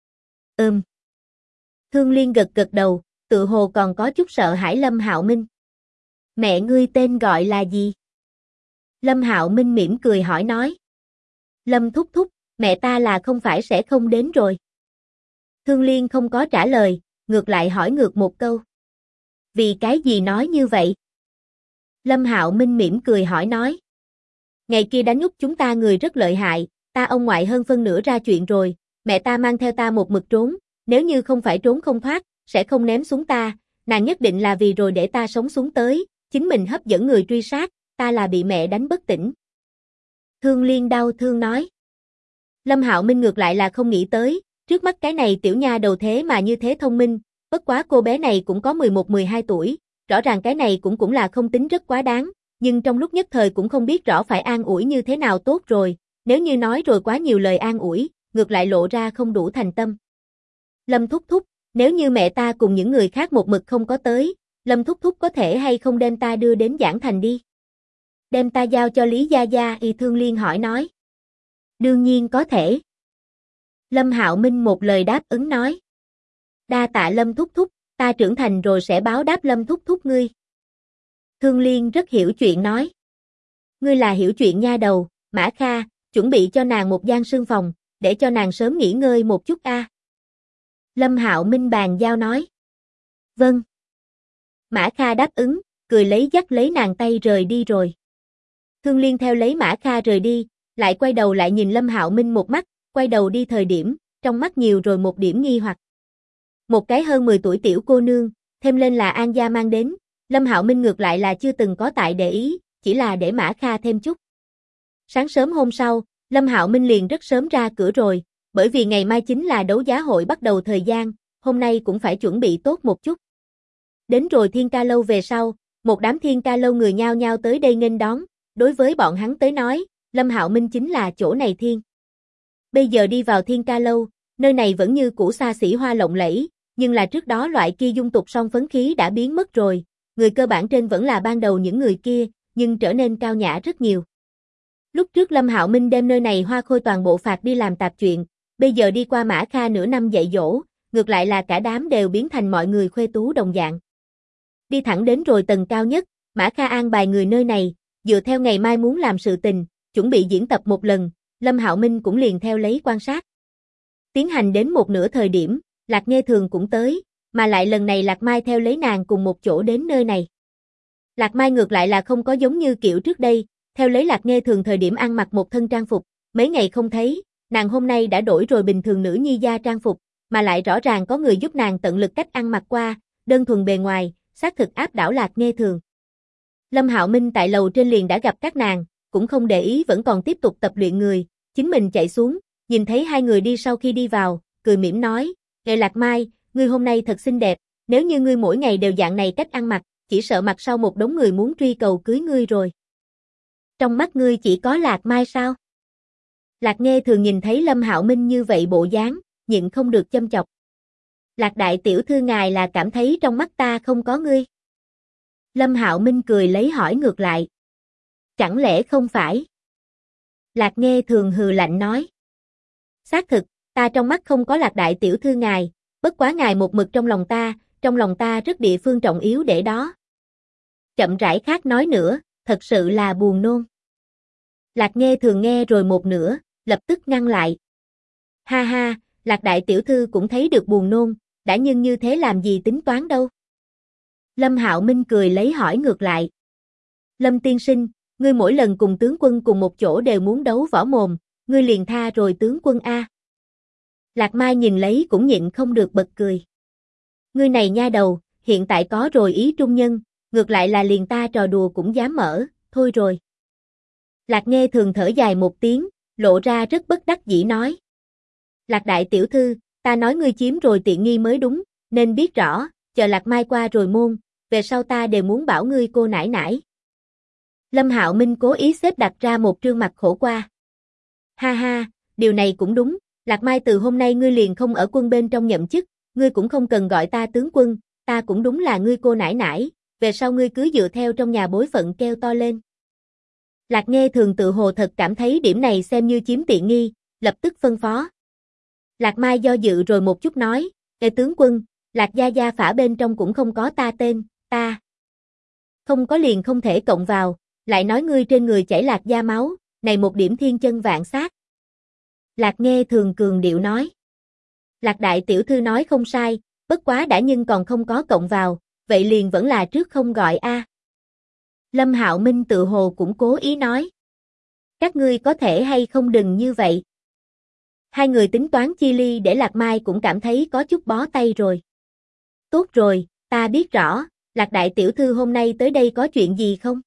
Thương Liên gật gật đầu, tự hồ còn có chút sợ hãi Lâm Hạo Minh. Mẹ ngươi tên gọi là gì? Lâm Hạo Minh mỉm cười hỏi nói. Lâm thúc thúc, mẹ ta là không phải sẽ không đến rồi. Thương Liên không có trả lời, ngược lại hỏi ngược một câu. Vì cái gì nói như vậy? Lâm Hạo Minh mỉm cười hỏi nói. Ngày kia đánh úp chúng ta người rất lợi hại, ta ông ngoại hơn phân nửa ra chuyện rồi, mẹ ta mang theo ta một mực trốn, nếu như không phải trốn không thoát, sẽ không ném xuống ta, nàng nhất định là vì rồi để ta sống xuống tới, chính mình hấp dẫn người truy sát, ta là bị mẹ đánh bất tỉnh. Thương Liên đau thương nói. Lâm Hạo Minh ngược lại là không nghĩ tới, trước mắt cái này tiểu nha đầu thế mà như thế thông minh, bất quá cô bé này cũng có 11-12 tuổi, rõ ràng cái này cũng là không tính rất quá đáng, nhưng trong lúc nhất thời cũng không biết rõ phải an ủi như thế nào tốt rồi, nếu như nói rồi quá nhiều lời an ủi, ngược lại lộ ra không đủ thành tâm. Lâm thúc thúc, nếu như mẹ ta cùng những người khác một mực không có tới, Lâm thúc thúc có thể hay không đem ta đưa đến Giảng Thành đi? Đem ta giao cho Lý Gia Gia, Y Thương Liên hỏi nói. Đương nhiên có thể. Lâm Hạo Minh một lời đáp ứng nói. Đa tạ Lâm thúc thúc, ta trưởng thành rồi sẽ báo đáp Lâm thúc thúc ngươi. Thương Liên rất hiểu chuyện nói. Ngươi là hiểu chuyện nha đầu, Mã Kha, chuẩn bị cho nàng một gian sương phòng, để cho nàng sớm nghỉ ngơi một chút a. Lâm Hạo Minh bàn giao nói. Vâng. Mã Kha đáp ứng, cười dắt lấy nàng tay rời đi rồi. Thương Liên theo lấy Mã Kha rời đi, lại quay đầu lại nhìn Lâm Hạo Minh một mắt, quay đầu đi thời điểm, trong mắt nhiều rồi một điểm nghi hoặc. Một cái hơn 10 tuổi tiểu cô nương, thêm lên là An gia mang đến, Lâm Hạo Minh ngược lại là chưa từng có tại để ý, chỉ là để Mã Kha thêm chút. Sáng sớm hôm sau, Lâm Hạo Minh liền rất sớm ra cửa rồi, bởi vì ngày mai chính là đấu giá hội bắt đầu thời gian, hôm nay cũng phải chuẩn bị tốt một chút. Đến rồi Thiên Ca Lâu về sau, một đám Thiên Ca Lâu người nhao nhao tới đây nghênh đón, đối với bọn hắn tới nói, Lâm Hạo Minh chính là chỗ này thiên. Bây giờ đi vào Thiên Ca Lâu, nơi này vẫn như cũ xa xỉ hoa lộng lẫy, nhưng là trước đó loại kia dung tục song phấn khí đã biến mất rồi, người cơ bản trên vẫn là ban đầu những người kia, nhưng trở nên cao nhã rất nhiều. Lúc trước Lâm Hạo Minh đem nơi này hoa khôi toàn bộ phạt đi làm tạp chuyện, bây giờ đi qua Mã Kha nửa năm dạy dỗ, ngược lại là cả đám đều biến thành mọi người khuê tú đồng dạng. Đi thẳng đến rồi tầng cao nhất, Mã Kha an bài người nơi này, dựa theo ngày mai muốn làm sự tình, chuẩn bị diễn tập một lần, Lâm Hạo Minh cũng liền theo lấy quan sát. Tiến hành đến một nửa thời điểm, Lạc Nghê Thường cũng tới, mà lại lần này Lạc Mai theo lấy nàng cùng một chỗ đến nơi này. Lạc Mai ngược lại là không có giống như kiểu trước đây, theo lấy Lạc Nghê Thường thời điểm ăn mặc một thân trang phục, mấy ngày không thấy, nàng hôm nay đã đổi rồi bình thường nữ nhi gia trang phục, mà lại rõ ràng có người giúp nàng tận lực cách ăn mặc qua, đơn thuần bề ngoài, xác thực áp đảo Lạc Nghê Thường. Lâm Hạo Minh tại lầu trên liền đã gặp các nàng, cũng không để ý vẫn còn tiếp tục tập luyện người, chính mình chạy xuống, nhìn thấy hai người đi sau khi đi vào, cười mỉm nói, "Ngài Lạc Mai, ngươi hôm nay thật xinh đẹp, nếu như ngươi mỗi ngày đều dạng này cách ăn mặc, chỉ sợ mặt sau một đống người muốn truy cầu cưới ngươi rồi." Trong mắt ngươi chỉ có Lạc Mai sao? Lạc Nghê Thường nhìn thấy Lâm Hạo Minh như vậy bộ dáng, nhịn không được châm chọc. Lạc đại tiểu thư ngài là cảm thấy trong mắt ta không có ngươi. Lâm Hạo Minh cười hỏi ngược lại. Chẳng lẽ không phải? Lạc Nghê Thường hừ lạnh nói. Xác thực, ta trong mắt không có Lạc đại tiểu thư ngài, bất quá ngài một mực trong lòng ta rất địa phương trọng yếu để đó. Chậm rãi khác nói nữa, thật sự là buồn nôn. Lạc Nghê Thường nghe rồi một nửa, lập tức ngăn lại. Ha ha, Lạc đại tiểu thư cũng thấy được buồn nôn, đã nhưng như thế làm gì tính toán đâu. Lâm Hạo Minh cười hỏi ngược lại. Lâm tiên sinh, ngươi mỗi lần cùng tướng quân cùng một chỗ đều muốn đấu võ mồm, ngươi liền tha rồi tướng quân a. Lạc Mai nhìn lấy cũng nhịn không được bật cười. Ngươi này nha đầu, hiện tại có rồi ý trung nhân, ngược lại là liền ta trò đùa cũng dám mở, thôi rồi. Lạc Nghê Thường thở dài một tiếng, lộ ra rất bất đắc dĩ nói. Lạc đại tiểu thư, ta nói ngươi chiếm rồi tiện nghi mới đúng, nên biết rõ, chờ Lạc Mai qua rồi môn, về sau ta đều muốn bảo ngươi cô nãi nãi. Lâm Hạo Minh cố ý xếp đặt ra một trương mặt khổ qua. Ha ha, điều này cũng đúng, Lạc Mai từ hôm nay ngươi liền không ở quân bên trong nhậm chức, ngươi cũng không cần gọi ta tướng quân, ta cũng đúng là ngươi cô nãi nãi, về sau ngươi cứ dựa theo trong nhà bối phận kêu to lên. Lạc Nghê Thường tự hồ thật cảm thấy điểm này xem như chiếm tiện nghi, lập tức phân phó. Lạc Mai do dự rồi một chút nói, Ê tướng quân, Lạc gia gia phả bên trong cũng không có ta tên, ta không có liền không thể cộng vào, lại nói ngươi trên người chảy Lạc gia máu, này một điểm thiên chân vạn sát. Lạc Nghê Thường cường điệu nói. Lạc đại tiểu thư nói không sai, bất quá đã nhưng còn không có cộng vào, vậy liền vẫn là trước không gọi a. Lâm Hạo Minh tự hồ cũng cố ý nói. Các ngươi có thể hay không đừng như vậy. Hai người tính toán chi ly để Lạc Mai cũng cảm thấy có chút bó tay rồi. Tốt rồi, ta biết rõ, Lạc đại tiểu thư hôm nay tới đây có chuyện gì không?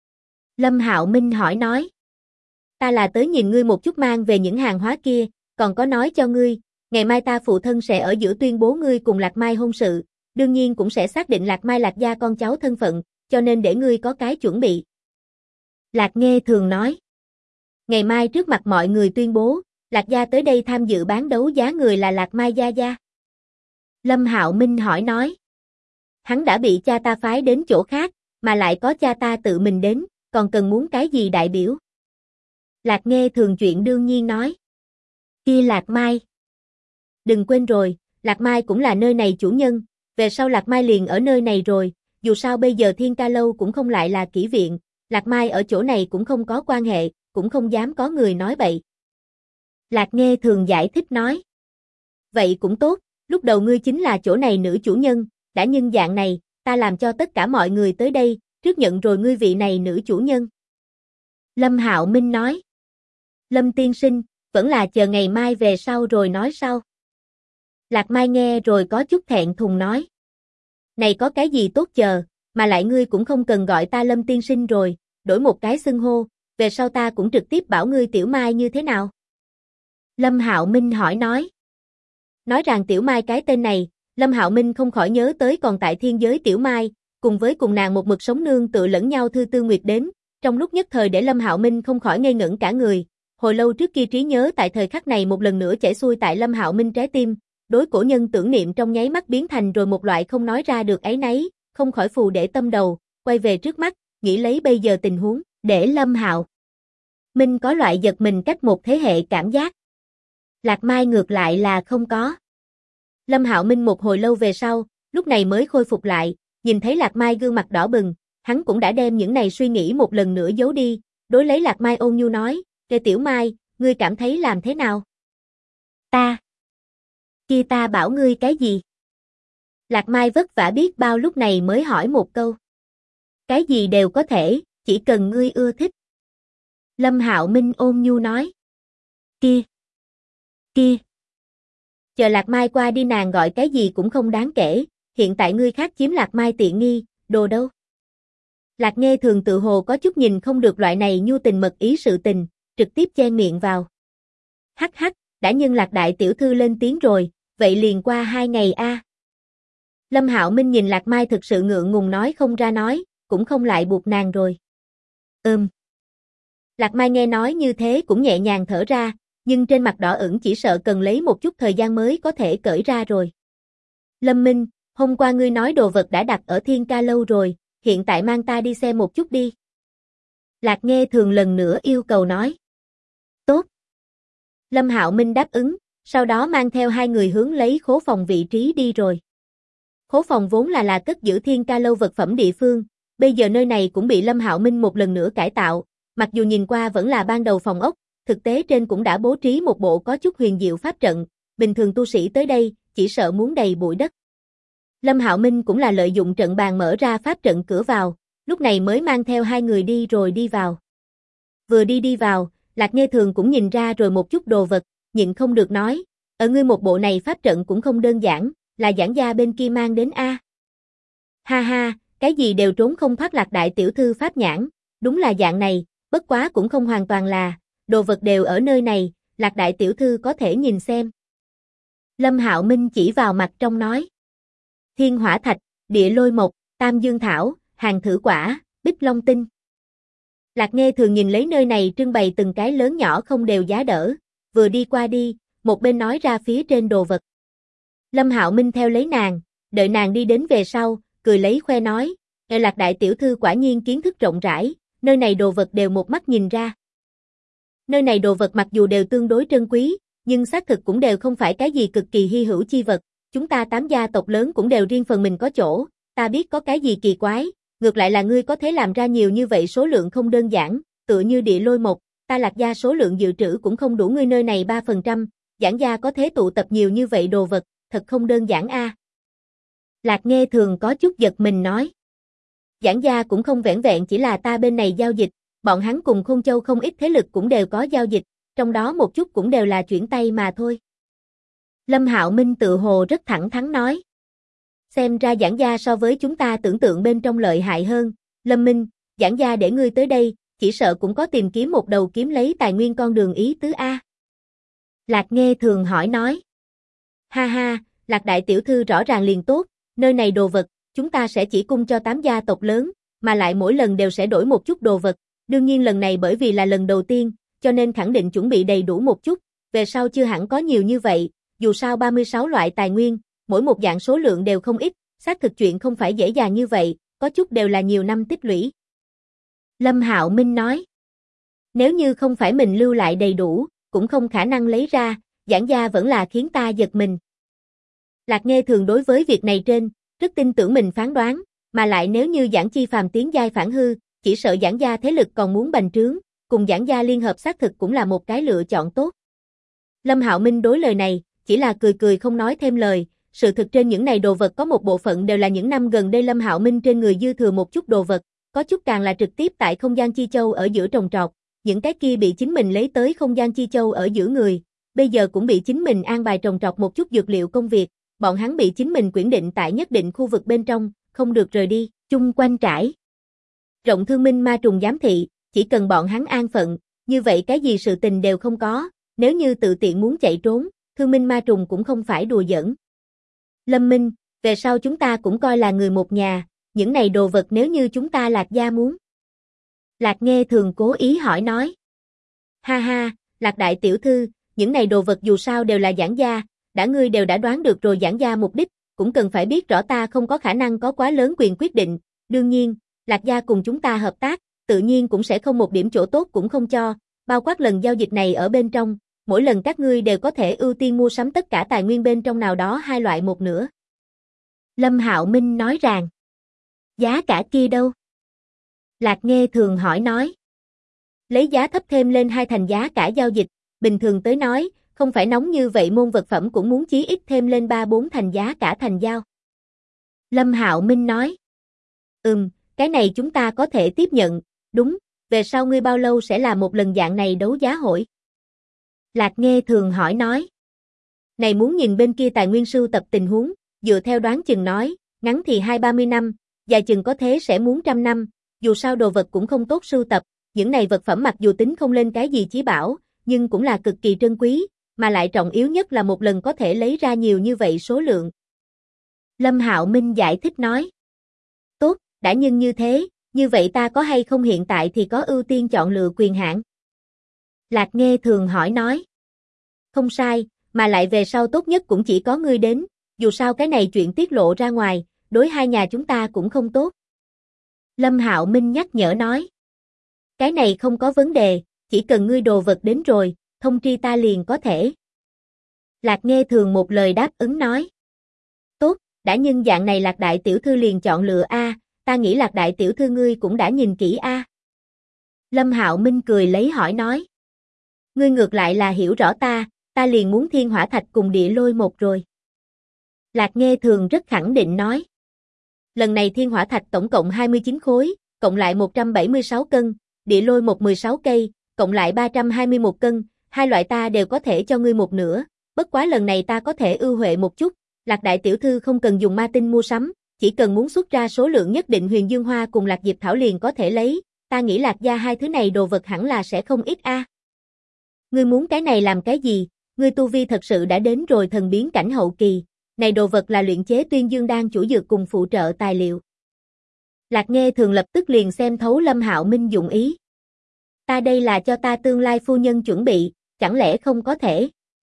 Lâm Hạo Minh hỏi nói. Ta là tới nhìn ngươi một chút mang về những hàng hóa kia, còn có nói cho ngươi, ngày mai ta phụ thân sẽ ở giữa tuyên bố ngươi cùng Lạc Mai hôn sự, đương nhiên cũng sẽ xác định Lạc Mai Lạc gia con cháu thân phận, cho nên để ngươi có cái chuẩn bị. Lạc Nghê thường nói. Ngày mai trước mặt mọi người tuyên bố, Lạc gia tới đây tham dự bán đấu giá người là Lạc Mai gia gia. Lâm Hạo Minh hỏi nói. Hắn đã bị cha ta phái đến chỗ khác, mà lại có cha ta tự mình đến, còn cần muốn cái gì đại biểu? Lạc Nghê thường chuyện đương nhiên nói. Kia Lạc Mai. Đừng quên rồi, Lạc Mai cũng là nơi này chủ nhân, về sau Lạc Mai liền ở nơi này rồi, dù sao bây giờ Thiên Ca Lâu cũng không lại là kỹ viện, Lạc Mai ở chỗ này cũng không có quan hệ, cũng không dám có người nói bậy. Lạc Nghê thường giải thích nói. Vậy cũng tốt, lúc đầu ngươi chính là chỗ này nữ chủ nhân, đã nhân dạng này, ta làm cho tất cả mọi người tới đây, trước nhận rồi ngươi vị này nữ chủ nhân. Lâm Hạo Minh nói. Lâm tiên sinh, vẫn là chờ ngày mai về sau rồi nói sau. Lạc Mai nghe rồi có chút thẹn thùng nói. Này có cái gì tốt chờ, mà lại ngươi cũng không cần gọi ta Lâm tiên sinh rồi, đổi một cái xưng hô, về sau ta cũng trực tiếp bảo ngươi Tiểu Mai như thế nào? Lâm Hạo Minh hỏi nói. Nói rằng Tiểu Mai cái tên này, Lâm Hạo Minh không khỏi nhớ tới còn tại thiên giới Tiểu Mai, cùng với cùng nàng một mực sống nương tựa lẫn nhau Thư Tư Nguyệt đến, trong lúc nhất thời để Lâm Hạo Minh không khỏi ngây ngẩn cả người, hồi lâu trước kia trí nhớ tại thời khắc này một lần nữa chảy xuôi tại Lâm Hạo Minh trái tim, đối cổ nhân tưởng niệm trong nháy mắt biến thành rồi một loại không nói ra được áy náy, không khỏi phù để tâm đầu, quay về trước mắt, nghĩ lấy bây giờ tình huống, để Lâm Hạo Minh có loại giật mình cách một thế hệ cảm giác. Lạc Mai ngược lại là không có. Lâm Hạo Minh một hồi lâu về sau, lúc này mới khôi phục lại, nhìn thấy Lạc Mai gương mặt đỏ bừng, hắn cũng đã đem những này suy nghĩ một lần nữa giấu đi, đối lấy Lạc Mai ôn nhu nói, "Kê Tiểu Mai, ngươi cảm thấy làm thế nào?" Kia ta bảo ngươi cái gì?" Lạc Mai vất vả biết bao lúc này mới hỏi một câu. "Cái gì đều có thể, chỉ cần ngươi ưa thích." Lâm Hạo Minh ôn nhu nói. Kia. Chờ Lạc Mai qua đi nàng gọi cái gì cũng không đáng kể, hiện tại ngươi khác chiếm Lạc Mai tiện nghi, đồ đâu. Lạc Nghê thường tự hồ có chút nhìn không được loại này nhu tình mật ý sự tình, trực tiếp chen miệng vào. Hắc hắc, đã nhân Lạc đại tiểu thư lên tiếng rồi, vậy liền qua 2 ngày a. Lâm Hạo Minh nhìn Lạc Mai thực sự ngượng ngùng nói không ra nói, cũng không lại buộc nàng rồi. Lạc Mai nghe nói như thế cũng nhẹ nhàng thở ra, nhưng trên mặt đỏ ửng chỉ sợ cần lấy một chút thời gian mới có thể cởi ra rồi. Lâm Minh, hôm qua ngươi nói đồ vật đã đặt ở Thiên Ca Lâu rồi, hiện tại mang ta đi xem một chút đi. Lạc Nghê thường lần nữa yêu cầu nói. Tốt. Lâm Hạo Minh đáp ứng, sau đó mang theo 2 người hướng lấy khố phòng vị trí đi rồi. Khố phòng vốn là cất giữ Thiên Ca Lâu vật phẩm địa phương, bây giờ nơi này cũng bị Lâm Hạo Minh một lần nữa cải tạo, mặc dù nhìn qua vẫn là ban đầu phòng ốc, thực tế trên cũng đã bố trí một bộ có chút huyền diệu pháp trận, bình thường tu sĩ tới đây, chỉ sợ muốn đầy bụi đất. Lâm Hạo Minh cũng là lợi dụng trận bàn mở ra pháp trận cửa vào, lúc này mới mang theo 2 người đi rồi đi vào. Vừa đi vào, Lạc Nghê thường cũng nhìn ra rồi một chút đồ vật, nhịn không được nói, ở ngươi một bộ này pháp trận cũng không đơn giản, là giảng gia bên kia mang đến a. Ha ha, cái gì đều trốn không thoát Lạc đại tiểu thư pháp nhãn, đúng là dạng này, bất quá cũng không hoàn toàn là, đồ vật đều ở nơi này, Lạc đại tiểu thư có thể nhìn xem. Lâm Hạo Minh chỉ vào mặt trong nói. Thiên hỏa thạch, địa lôi mộc, tam dương thảo, hàng thử quả, bích long tinh. Lạc Nghê thường nhìn lấy nơi này trưng bày từng cái lớn nhỏ không đều giá đỡ, vừa đi qua đi, một bên nói ra phía trên đồ vật. Lâm Hạo Minh theo lấy nàng, đợi nàng đi đến về sau, cười lấy khoe nói, Lạc đại tiểu thư quả nhiên kiến thức rộng rãi, nơi này đồ vật đều một mắt nhìn ra. Nơi này đồ vật mặc dù đều tương đối trân quý, nhưng xác thực cũng đều không phải cái gì cực kỳ hy hữu chi vật, chúng ta 8 gia tộc lớn cũng đều riêng phần mình có chỗ, ta biết có cái gì kỳ quái, ngược lại là ngươi có thể làm ra nhiều như vậy số lượng không đơn giản, tựa như địa lôi mộc, ta Lạc gia số lượng dự trữ cũng không đủ ngươi nơi này 3%, giảng gia có thể tụ tập nhiều như vậy đồ vật, thật không đơn giản a. Lạc Nghê thường có chút giật mình nói. Giảng gia cũng không vẻn vẹn chỉ là ta bên này giao dịch, bọn hắn cùng Khôn Châu không ít thế lực cũng đều có giao dịch, trong đó một chút cũng đều là chuyển tay mà thôi. Lâm Hạo Minh tự hồ rất thẳng thắn nói. Xem ra giảng gia so với chúng ta tưởng tượng bên trong lợi hại hơn. Lâm Minh, giảng gia để ngươi tới đây, chỉ sợ cũng có tìm kiếm một đầu kiếm lấy tài nguyên con đường ý tứ A. Lạc Nghê Thường hỏi nói. Ha ha, Lạc đại tiểu thư rõ ràng liền tốt, nơi này đồ vật, chúng ta sẽ chỉ cung cho 8 gia tộc lớn, mà lại mỗi lần đều sẽ đổi một chút đồ vật. Đương nhiên lần này bởi vì là lần đầu tiên, cho nên khẳng định chuẩn bị đầy đủ một chút, về sau chưa hẳn có nhiều như vậy, dù sao 36 loại tài nguyên, mỗi một dạng số lượng đều không ít, xác thực chuyện không phải dễ dàng như vậy, có chút đều là nhiều năm tích lũy. Lâm Hạo Minh nói, nếu như không phải mình lưu lại đầy đủ, cũng không khả năng lấy ra, giảng gia vẫn là khiến ta giật mình. Lạc Nghê Thường đối với việc này rất tin tưởng mình phán đoán, mà lại nếu như giảng chi phàm tiến giai phản hư, chỉ sợ giảng gia thế lực còn muốn bành trướng, cùng giảng gia liên hợp xác thực cũng là một cái lựa chọn tốt. Lâm Hạo Minh đối lời này, chỉ là cười cười không nói thêm lời, sự thực trên những này đồ vật có một bộ phận đều là những năm gần đây Lâm Hạo Minh trên người dư thừa một chút đồ vật, có chút càng là trực tiếp tại không gian chi châu ở giữa trồng trọt, những cái kia bị chính mình lấy tới không gian chi châu ở giữa người, bây giờ cũng bị chính mình an bài trồng trọt một chút dược liệu công việc, bọn hắn bị chính mình quyển định tại nhất định khu vực bên trong, không được rời đi, chung quanh trải. Rộng thương minh ma trùng giám thị, chỉ cần bọn hắn an phận, như vậy cái gì sự tình đều không có, nếu như tự tiện muốn chạy trốn, thương minh ma trùng cũng không phải đùa giỡn. Lâm Minh, về sau chúng ta cũng coi là người một nhà, những này đồ vật nếu như chúng ta Lạc gia muốn. Lạc Nghê Thường cố ý hỏi nói. Ha ha, Lạc đại tiểu thư, những này đồ vật dù sao đều là giảng gia, ngươi đều đã đoán được rồi giảng gia mục đích, cũng cần phải biết rõ ta không có khả năng có quá lớn quyền quyết định, đương nhiên, Lạc gia cùng chúng ta hợp tác, tự nhiên cũng sẽ không một điểm chỗ tốt cũng không cho, bao quát lần giao dịch này ở bên trong, mỗi lần các ngươi đều có thể ưu tiên mua sắm tất cả tài nguyên bên trong nào đó 2 loại một nửa. Lâm Hạo Minh nói rằng, giá cả kia đâu? Lạc Nghê Thường hỏi nói, lấy giá thấp thêm lên 2 thành giá cả giao dịch, bình thường tới nói, không phải nóng như vậy môn vật phẩm cũng muốn chí ít thêm lên 3-4 thành giá cả thành giao. Lâm Hạo Minh nói, cái này chúng ta có thể tiếp nhận, đúng, về sau ngươi bao lâu sẽ là một lần dạng này đấu giá hội? Lạc Nghê Thường hỏi nói, này muốn nhìn bên kia tài nguyên sưu tập tình huống, dựa theo đoán chừng nói, ngắn thì 20-30 năm, dài chừng có thế sẽ muốn 100 năm, dù sao đồ vật cũng không tốt sưu tập, những này vật phẩm mặc dù tính không lên cái gì chí bảo, nhưng cũng là cực kỳ trân quý, mà lại trọng yếu nhất là một lần có thể lấy ra nhiều như vậy số lượng. Lâm Hạo Minh giải thích nói, tốt, đã nhưng như thế, như vậy ta có hay không hiện tại thì có ưu tiên chọn lựa quyền hạn? Lạc Nghê Thường hỏi nói, không sai, mà lại về sau tốt nhất cũng chỉ có ngươi đến, dù sao cái này chuyện tiết lộ ra ngoài, đối hai nhà chúng ta cũng không tốt. Lâm Hạo Minh nhắc nhở nói, cái này không có vấn đề, chỉ cần ngươi đồ vật đến rồi, thông tri ta liền có thể. Lạc Nghê Thường một lời đáp ứng nói, tốt, đã nhưng dạng này Lạc đại tiểu thư liền chọn lựa A, ta nghĩ Lạc đại tiểu thư ngươi cũng đã nhìn kỹ A. Lâm Hạo Minh cười lấy hỏi nói, ngươi ngược lại là hiểu rõ ta liền muốn thiên hỏa thạch cùng địa lôi một rồi. Lạc Nghê Thường rất khẳng định nói, lần này thiên hỏa thạch tổng cộng 29 khối, cộng lại 176 cân, địa lôi 16 cây, cộng lại 321 cân, 2 loại ta đều có thể cho ngươi một nửa, bất quá lần này ta có thể ưu huệ một chút, Lạc đại tiểu thư không cần dùng ma tinh mua sắm, chỉ cần muốn xuất ra số lượng nhất định huyền dương hoa cùng lạc diệp thảo liền có thể lấy, ta nghĩ Lạc gia hai thứ này đồ vật hẳn là sẽ không ít a. Ngươi muốn cái này làm cái gì? Ngươi tu vi thật sự đã đến rồi thần biến cảnh hậu kỳ, này đồ vật là luyện chế Tuyên Dương đan chủ dược cùng phụ trợ tài liệu. Lạc Nghê Thường lập tức liền xem thấu Lâm Hạo Minh dụng ý. Ta đây là cho ta tương lai phu nhân chuẩn bị, chẳng lẽ không có thể?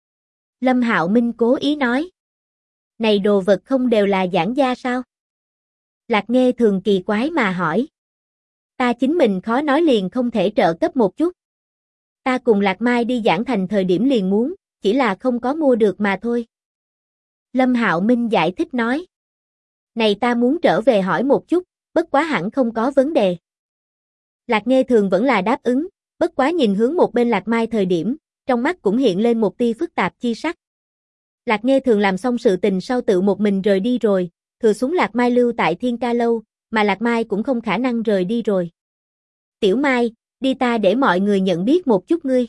Lâm Hạo Minh cố ý nói. Này đồ vật không đều là giảng gia sao? Lạc Nghê Thường kỳ quái mà hỏi. Ta chính mình khó nói liền không thể trợ cấp một chút. Ta cùng Lạc Mai đi giảng thành thời điểm liền muốn, chỉ là không có mua được mà thôi. Lâm Hạo Minh giải thích nói. Này ta muốn trở về hỏi một chút, bất quá hẳn không có vấn đề. Lạc Nghê Thường vẫn là đáp ứng, bất quá nhìn hướng một bên Lạc Mai thời điểm, trong mắt cũng hiện lên một tia phức tạp chi sắc. Lạc Nghê Thường làm xong sự tình sau tự một mình rời đi rồi, thừa xuống Lạc Mai lưu tại Thiên Ca Lâu, mà Lạc Mai cũng không khả năng rời đi rồi. Tiểu Mai, đi ta để mọi người nhận biết một chút ngươi.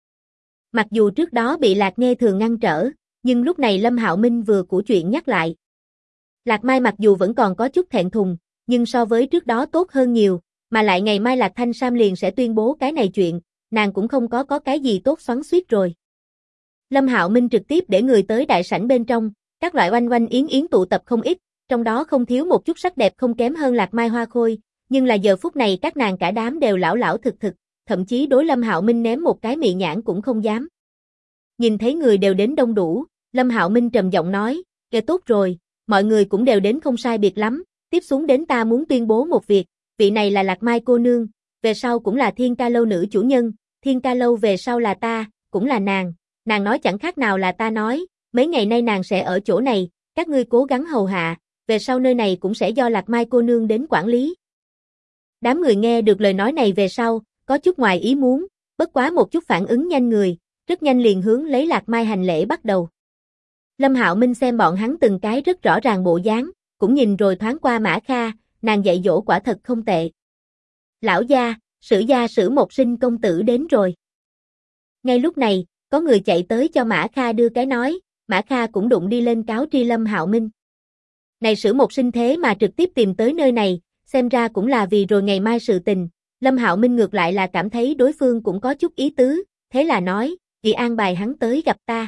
Mặc dù trước đó bị Lạc Nghê Thường ngăn trở, nhưng lúc này Lâm Hạo Minh vừa của chuyện nhắc lại. Lạc Mai mặc dù vẫn còn có chút thẹn thùng, nhưng so với trước đó tốt hơn nhiều, mà lại ngày mai Lạc Thanh Sam liền sẽ tuyên bố cái này chuyện, nàng cũng không có cái gì tốt xoắn xuýt rồi. Lâm Hạo Minh trực tiếp để người tới đại sảnh bên trong, các loại oanh oanh yến yến tụ tập không ít, trong đó không thiếu một chút sắc đẹp không kém hơn Lạc Mai Hoa Khôi, nhưng là giờ phút này các nàng cả đám đều lão lão thực thực, thậm chí đối Lâm Hạo Minh ném một cái mị nhãn cũng không dám. Nhìn thấy người đều đến đông đủ, Lâm Hạo Minh trầm giọng nói, "Kệ tốt rồi, mọi người cũng đều đến không sai biệt lắm, tiếp xuống đến ta muốn tuyên bố một việc, vị này là Lạc Mai cô nương, về sau cũng là Thiên Ca Lâu nữ chủ nhân, Thiên Ca Lâu về sau là ta, cũng là nàng nói chẳng khác nào là ta nói, mấy ngày nay nàng sẽ ở chỗ này, các ngươi cố gắng hầu hạ, về sau nơi này cũng sẽ do Lạc Mai cô nương đến quản lý." Đám người nghe được lời nói này về sau, có chút ngoài ý muốn, bất quá một chút phản ứng nhanh người, rất nhanh liền hướng lấy Lạc Mai hành lễ bắt đầu. Lâm Hạo Minh xem bọn hắn từng cái rất rõ ràng bộ dáng, cũng nhìn rồi thoáng qua Mã Kha, nàng dạy dỗ quả thật không tệ. Lão gia, Sử Một Sinh công tử đến rồi. Ngay lúc này, có người chạy tới cho Mã Kha đưa cái nói, Mã Kha cũng đụng đi lên cáo tri Lâm Hạo Minh. Này Sử Một Sinh thế mà trực tiếp tìm tới nơi này, xem ra cũng là vì rồi ngày mai sự tình, Lâm Hạo Minh ngược lại là cảm thấy đối phương cũng có chút ý tứ, thế là nói, "Chị an bài hắn tới gặp ta."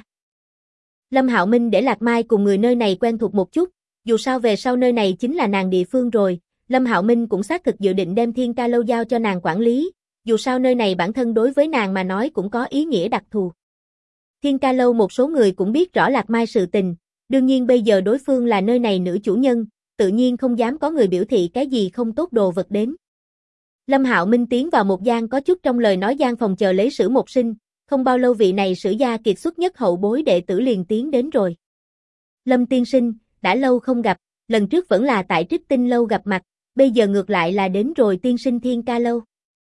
Lâm Hạo Minh để Lạc Mai cùng người nơi này quen thuộc một chút, dù sao về sau nơi này chính là nàng địa phương rồi, Lâm Hạo Minh cũng xác thực dự định đem Thiên Ca Lâu giao cho nàng quản lý, dù sao nơi này bản thân đối với nàng mà nói cũng có ý nghĩa đặc thù. Thiên Ca Lâu một số người cũng biết rõ Lạc Mai sự tình, đương nhiên bây giờ đối phương là nơi này nữ chủ nhân, tự nhiên không dám có người biểu thị cái gì không tốt đồ vật đến. Lâm Hạo Minh tiến vào một gian có chút trong lời nói gian phòng chờ lấy Sử Một Sinh, không bao lâu vị này Sử gia kiệt xuất nhất hậu bối đệ tử liền tiến đến rồi. Lâm tiên sinh, đã lâu không gặp, lần trước vẫn là tại Trích Tinh lâu gặp mặt, bây giờ ngược lại là đến rồi tiên sinh Thiên Ca Lâu.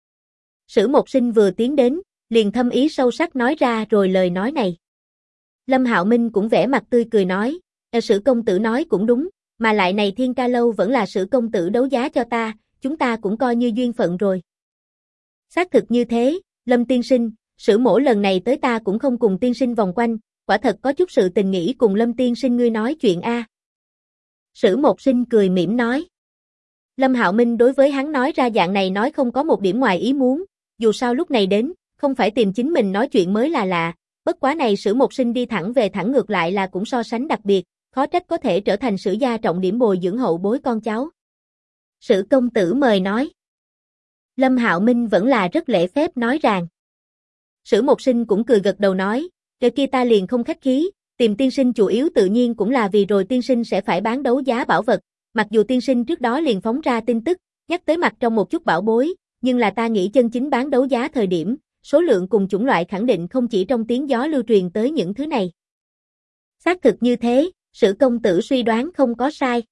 Sử Một Sinh vừa tiến đến, liền thâm ý sâu sắc nói ra rồi lời nói này. Lâm Hạo Minh cũng vẻ mặt tươi cười nói, Sử công tử nói cũng đúng, mà lại này Thiên Ca Lâu vẫn là Sử công tử đấu giá cho ta, chúng ta cũng coi như duyên phận rồi. Xác thực như thế, Lâm tiên sinh, Sử mỗ lần này tới ta cũng không cùng tiên sinh vòng quanh, quả thật có chút sự tình nghĩ cùng Lâm tiên sinh ngươi nói chuyện a. Sử Một Sinh cười mỉm nói. Lâm Hạo Minh đối với hắn nói ra dạng này nói không có một điểm ngoài ý muốn, dù sao lúc này đến, không phải tìm chính mình nói chuyện mới là lạ, bất quá này Sử Một Sinh đi thẳng về thẳng ngược lại là cũng so sánh đặc biệt, khó trách có thể trở thành Sử gia trọng điểm bồi dưỡng hậu bối con cháu. Sử công tử mời nói. Lâm Hạo Minh vẫn là rất lễ phép nói rằng. Sử Một Sinh cũng cười gật đầu nói, "Cái kia ta liền không khách khí, tìm tiên sinh chủ yếu tự nhiên cũng là vì rồi tiên sinh sẽ phải bán đấu giá bảo vật, mặc dù tiên sinh trước đó liền phóng ra tin tức, nhắc tới mặt trong một chút bảo bối, nhưng là ta nghĩ chân chính bán đấu giá thời điểm, số lượng cùng chủng loại khẳng định không chỉ trong tiếng gió lưu truyền tới những thứ này." Xác thực như thế, Sử công tử suy đoán không có sai.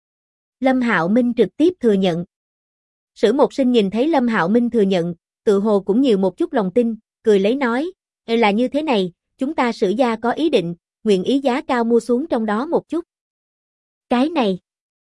Lâm Hạo Minh trực tiếp thừa nhận. Sử Một Sinh nhìn thấy Lâm Hạo Minh thừa nhận, tự hồ cũng nhiều một chút lòng tin, cười lấy nói, là như thế này, chúng ta Sử gia có ý định, nguyện ý giá cao mua xuống trong đó một chút. Cái này.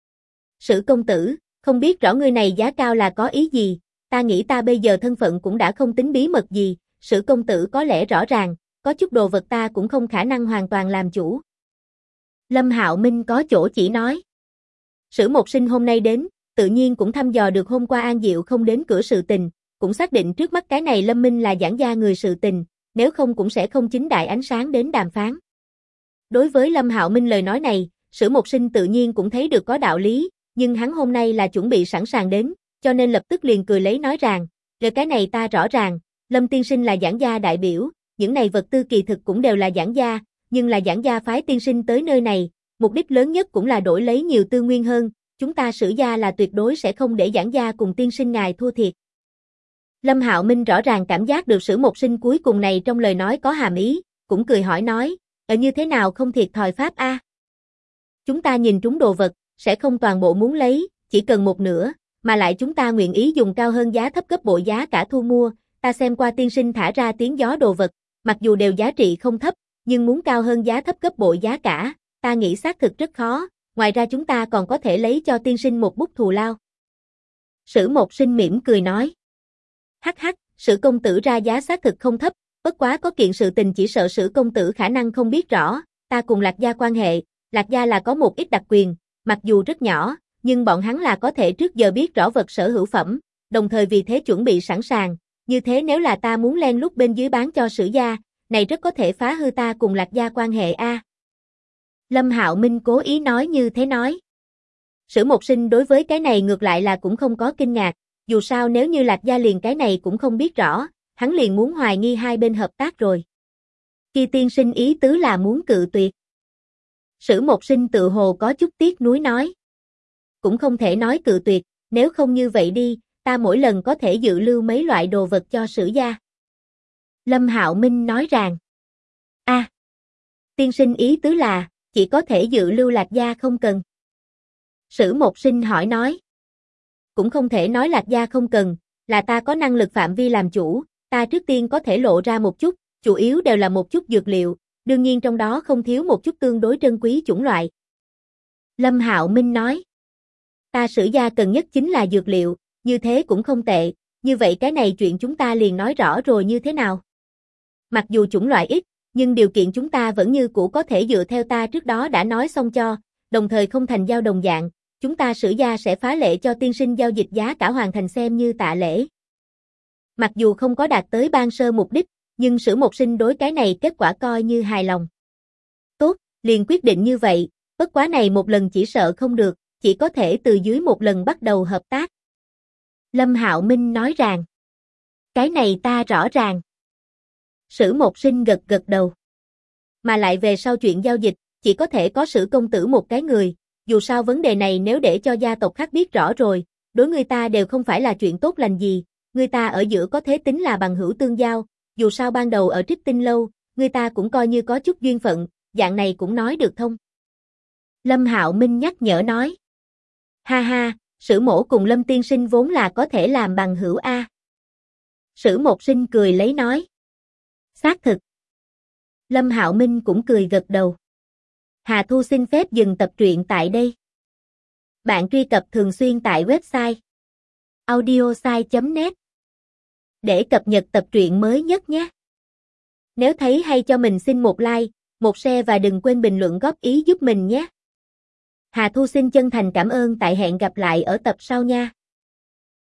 Sử công tử, không biết rõ ngươi này giá cao là có ý gì, ta nghĩ ta bây giờ thân phận cũng đã không tính bí mật gì, Sử công tử có lẽ rõ ràng, có chút đồ vật ta cũng không khả năng hoàn toàn làm chủ. Lâm Hạo Minh có chỗ chỉ nói. Sử Một Sinh hôm nay đến, tự nhiên cũng thăm dò được hôm qua An Diệu không đến cửa sự tình, cũng xác định trước mắt cái này Lâm Minh là giảng gia người sự tình, nếu không cũng sẽ không chính đại ánh sáng đến đàm phán. Đối với Lâm Hạo Minh lời nói này, Sử Một Sinh tự nhiên cũng thấy được có đạo lý, nhưng hắn hôm nay là chuẩn bị sẵn sàng đến, cho nên lập tức liền cười lấy nói rằng, cái này ta rõ ràng, Lâm tiên sinh là giảng gia đại biểu, những này vật tư kỳ thực cũng đều là giảng gia, nhưng là giảng gia phái tiên sinh tới nơi này, mục đích lớn nhất cũng là đổi lấy nhiều tư nguyên hơn, chúng ta Sử gia là tuyệt đối sẽ không để giảng gia cùng tiên sinh ngài thua thiệt. Lâm Hạo Minh rõ ràng cảm giác được Sử Một Sinh cuối cùng này trong lời nói có hàm ý, cũng cười hỏi nói, như thế nào không thiệt thòi pháp a? Chúng ta nhìn trúng đồ vật, sẽ không toàn bộ muốn lấy, chỉ cần một nửa, mà lại chúng ta nguyện ý dùng cao hơn giá thấp gấp bội giá cả thu mua, ta xem qua tiên sinh thả ra tiếng gió đồ vật, mặc dù đều giá trị không thấp, nhưng muốn cao hơn giá thấp gấp bội giá cả, ta nghĩ xác thực rất khó, ngoài ra chúng ta còn có thể lấy cho tiên sinh một bút thù lao. Sử Một Sinh mỉm cười nói. Hắc hắc, Sử công tử ra giá xác thực không thấp, bất quá có kiện sự tình chỉ sợ Sử công tử khả năng không biết rõ, ta cùng Lạc gia quan hệ, Lạc gia là có một ít đặc quyền, mặc dù rất nhỏ, nhưng bọn hắn là có thể trước giờ biết rõ vật sở hữu phẩm, đồng thời vì thế chuẩn bị sẵn sàng, như thế nếu là ta muốn len lút bên dưới bán cho Sử gia, này rất có thể phá hư ta cùng Lạc gia quan hệ a. Lâm Hạo Minh cố ý nói như thế nói. Sử Một Sinh đối với cái này ngược lại là cũng không có kinh ngạc, dù sao nếu như Lạc gia liền cái này cũng không biết rõ, hắn liền muốn hoài nghi hai bên hợp tác rồi. Khi tiên sinh ý tứ là muốn cự tuyệt. Sử Một Sinh tự hồ có chút tiếc nuối nói. Cũng không thể nói cự tuyệt, nếu không như vậy đi, ta mỗi lần có thể dự lưu mấy loại đồ vật cho Sử gia. Lâm Hạo Minh nói rằng. Tiên sinh ý tứ là, chỉ có thể dự lưu Lạc gia không cần. Sử Một Sinh hỏi nói. Cũng không thể nói Lạc gia không cần, là ta có năng lực phạm vi làm chủ, ta trước tiên có thể lộ ra một chút, chủ yếu đều là một chút dược liệu, đương nhiên trong đó không thiếu một chút tương đối trân quý chủng loại. Lâm Hạo Minh nói. Ta Sử gia cần nhất chính là dược liệu, như thế cũng không tệ, như vậy cái này chuyện chúng ta liền nói rõ rồi như thế nào. Mặc dù chủng loại ít, nhưng điều kiện chúng ta vẫn như cũ có thể dựa theo ta trước đó đã nói xong cho, đồng thời không thành giao đồng dạng, chúng ta Sử gia sẽ phá lệ cho tiên sinh giao dịch giá cả hoàn thành xem như tạ lễ. Mặc dù không có đạt tới ban sơ mục đích, nhưng Sử Một Sinh đối cái này kết quả coi như hài lòng. Tốt, liền quyết định như vậy, bất quá này một lần chỉ sợ không được, chỉ có thể từ dưới một lần bắt đầu hợp tác. Lâm Hạo Minh nói rằng. Cái này ta rõ ràng. Sử Một Sinh gật gật đầu. Mà lại về sau chuyện giao dịch, chỉ có thể có Sử công tử một cái người, dù sao vấn đề này nếu để cho gia tộc khác biết rõ rồi, đối người ta đều không phải là chuyện tốt lành gì, người ta ở giữa có thế tính là bằng hữu tương giao, dù sao ban đầu ở Trích Tinh lâu, người ta cũng coi như có chút duyên phận, dạng này cũng nói được thông. Lâm Hạo Minh nhắc nhở nói. Ha ha, Sử mỗ cùng Lâm tiên sinh vốn là có thể làm bằng hữu a. Sử Một Sinh cười lấy nói. Xác thực. Lâm Hạo Minh cũng cười gật đầu. Hà Thu xin phép dừng tập truyện tại đây. Bạn truy cập thường xuyên tại website audiosai.net để cập nhật tập truyện mới nhất nhé. Nếu thấy hay cho mình xin một like, một share và đừng quên bình luận góp ý giúp mình nhé. Hà Thu xin chân thành cảm ơn, tại hẹn gặp lại ở tập sau nha.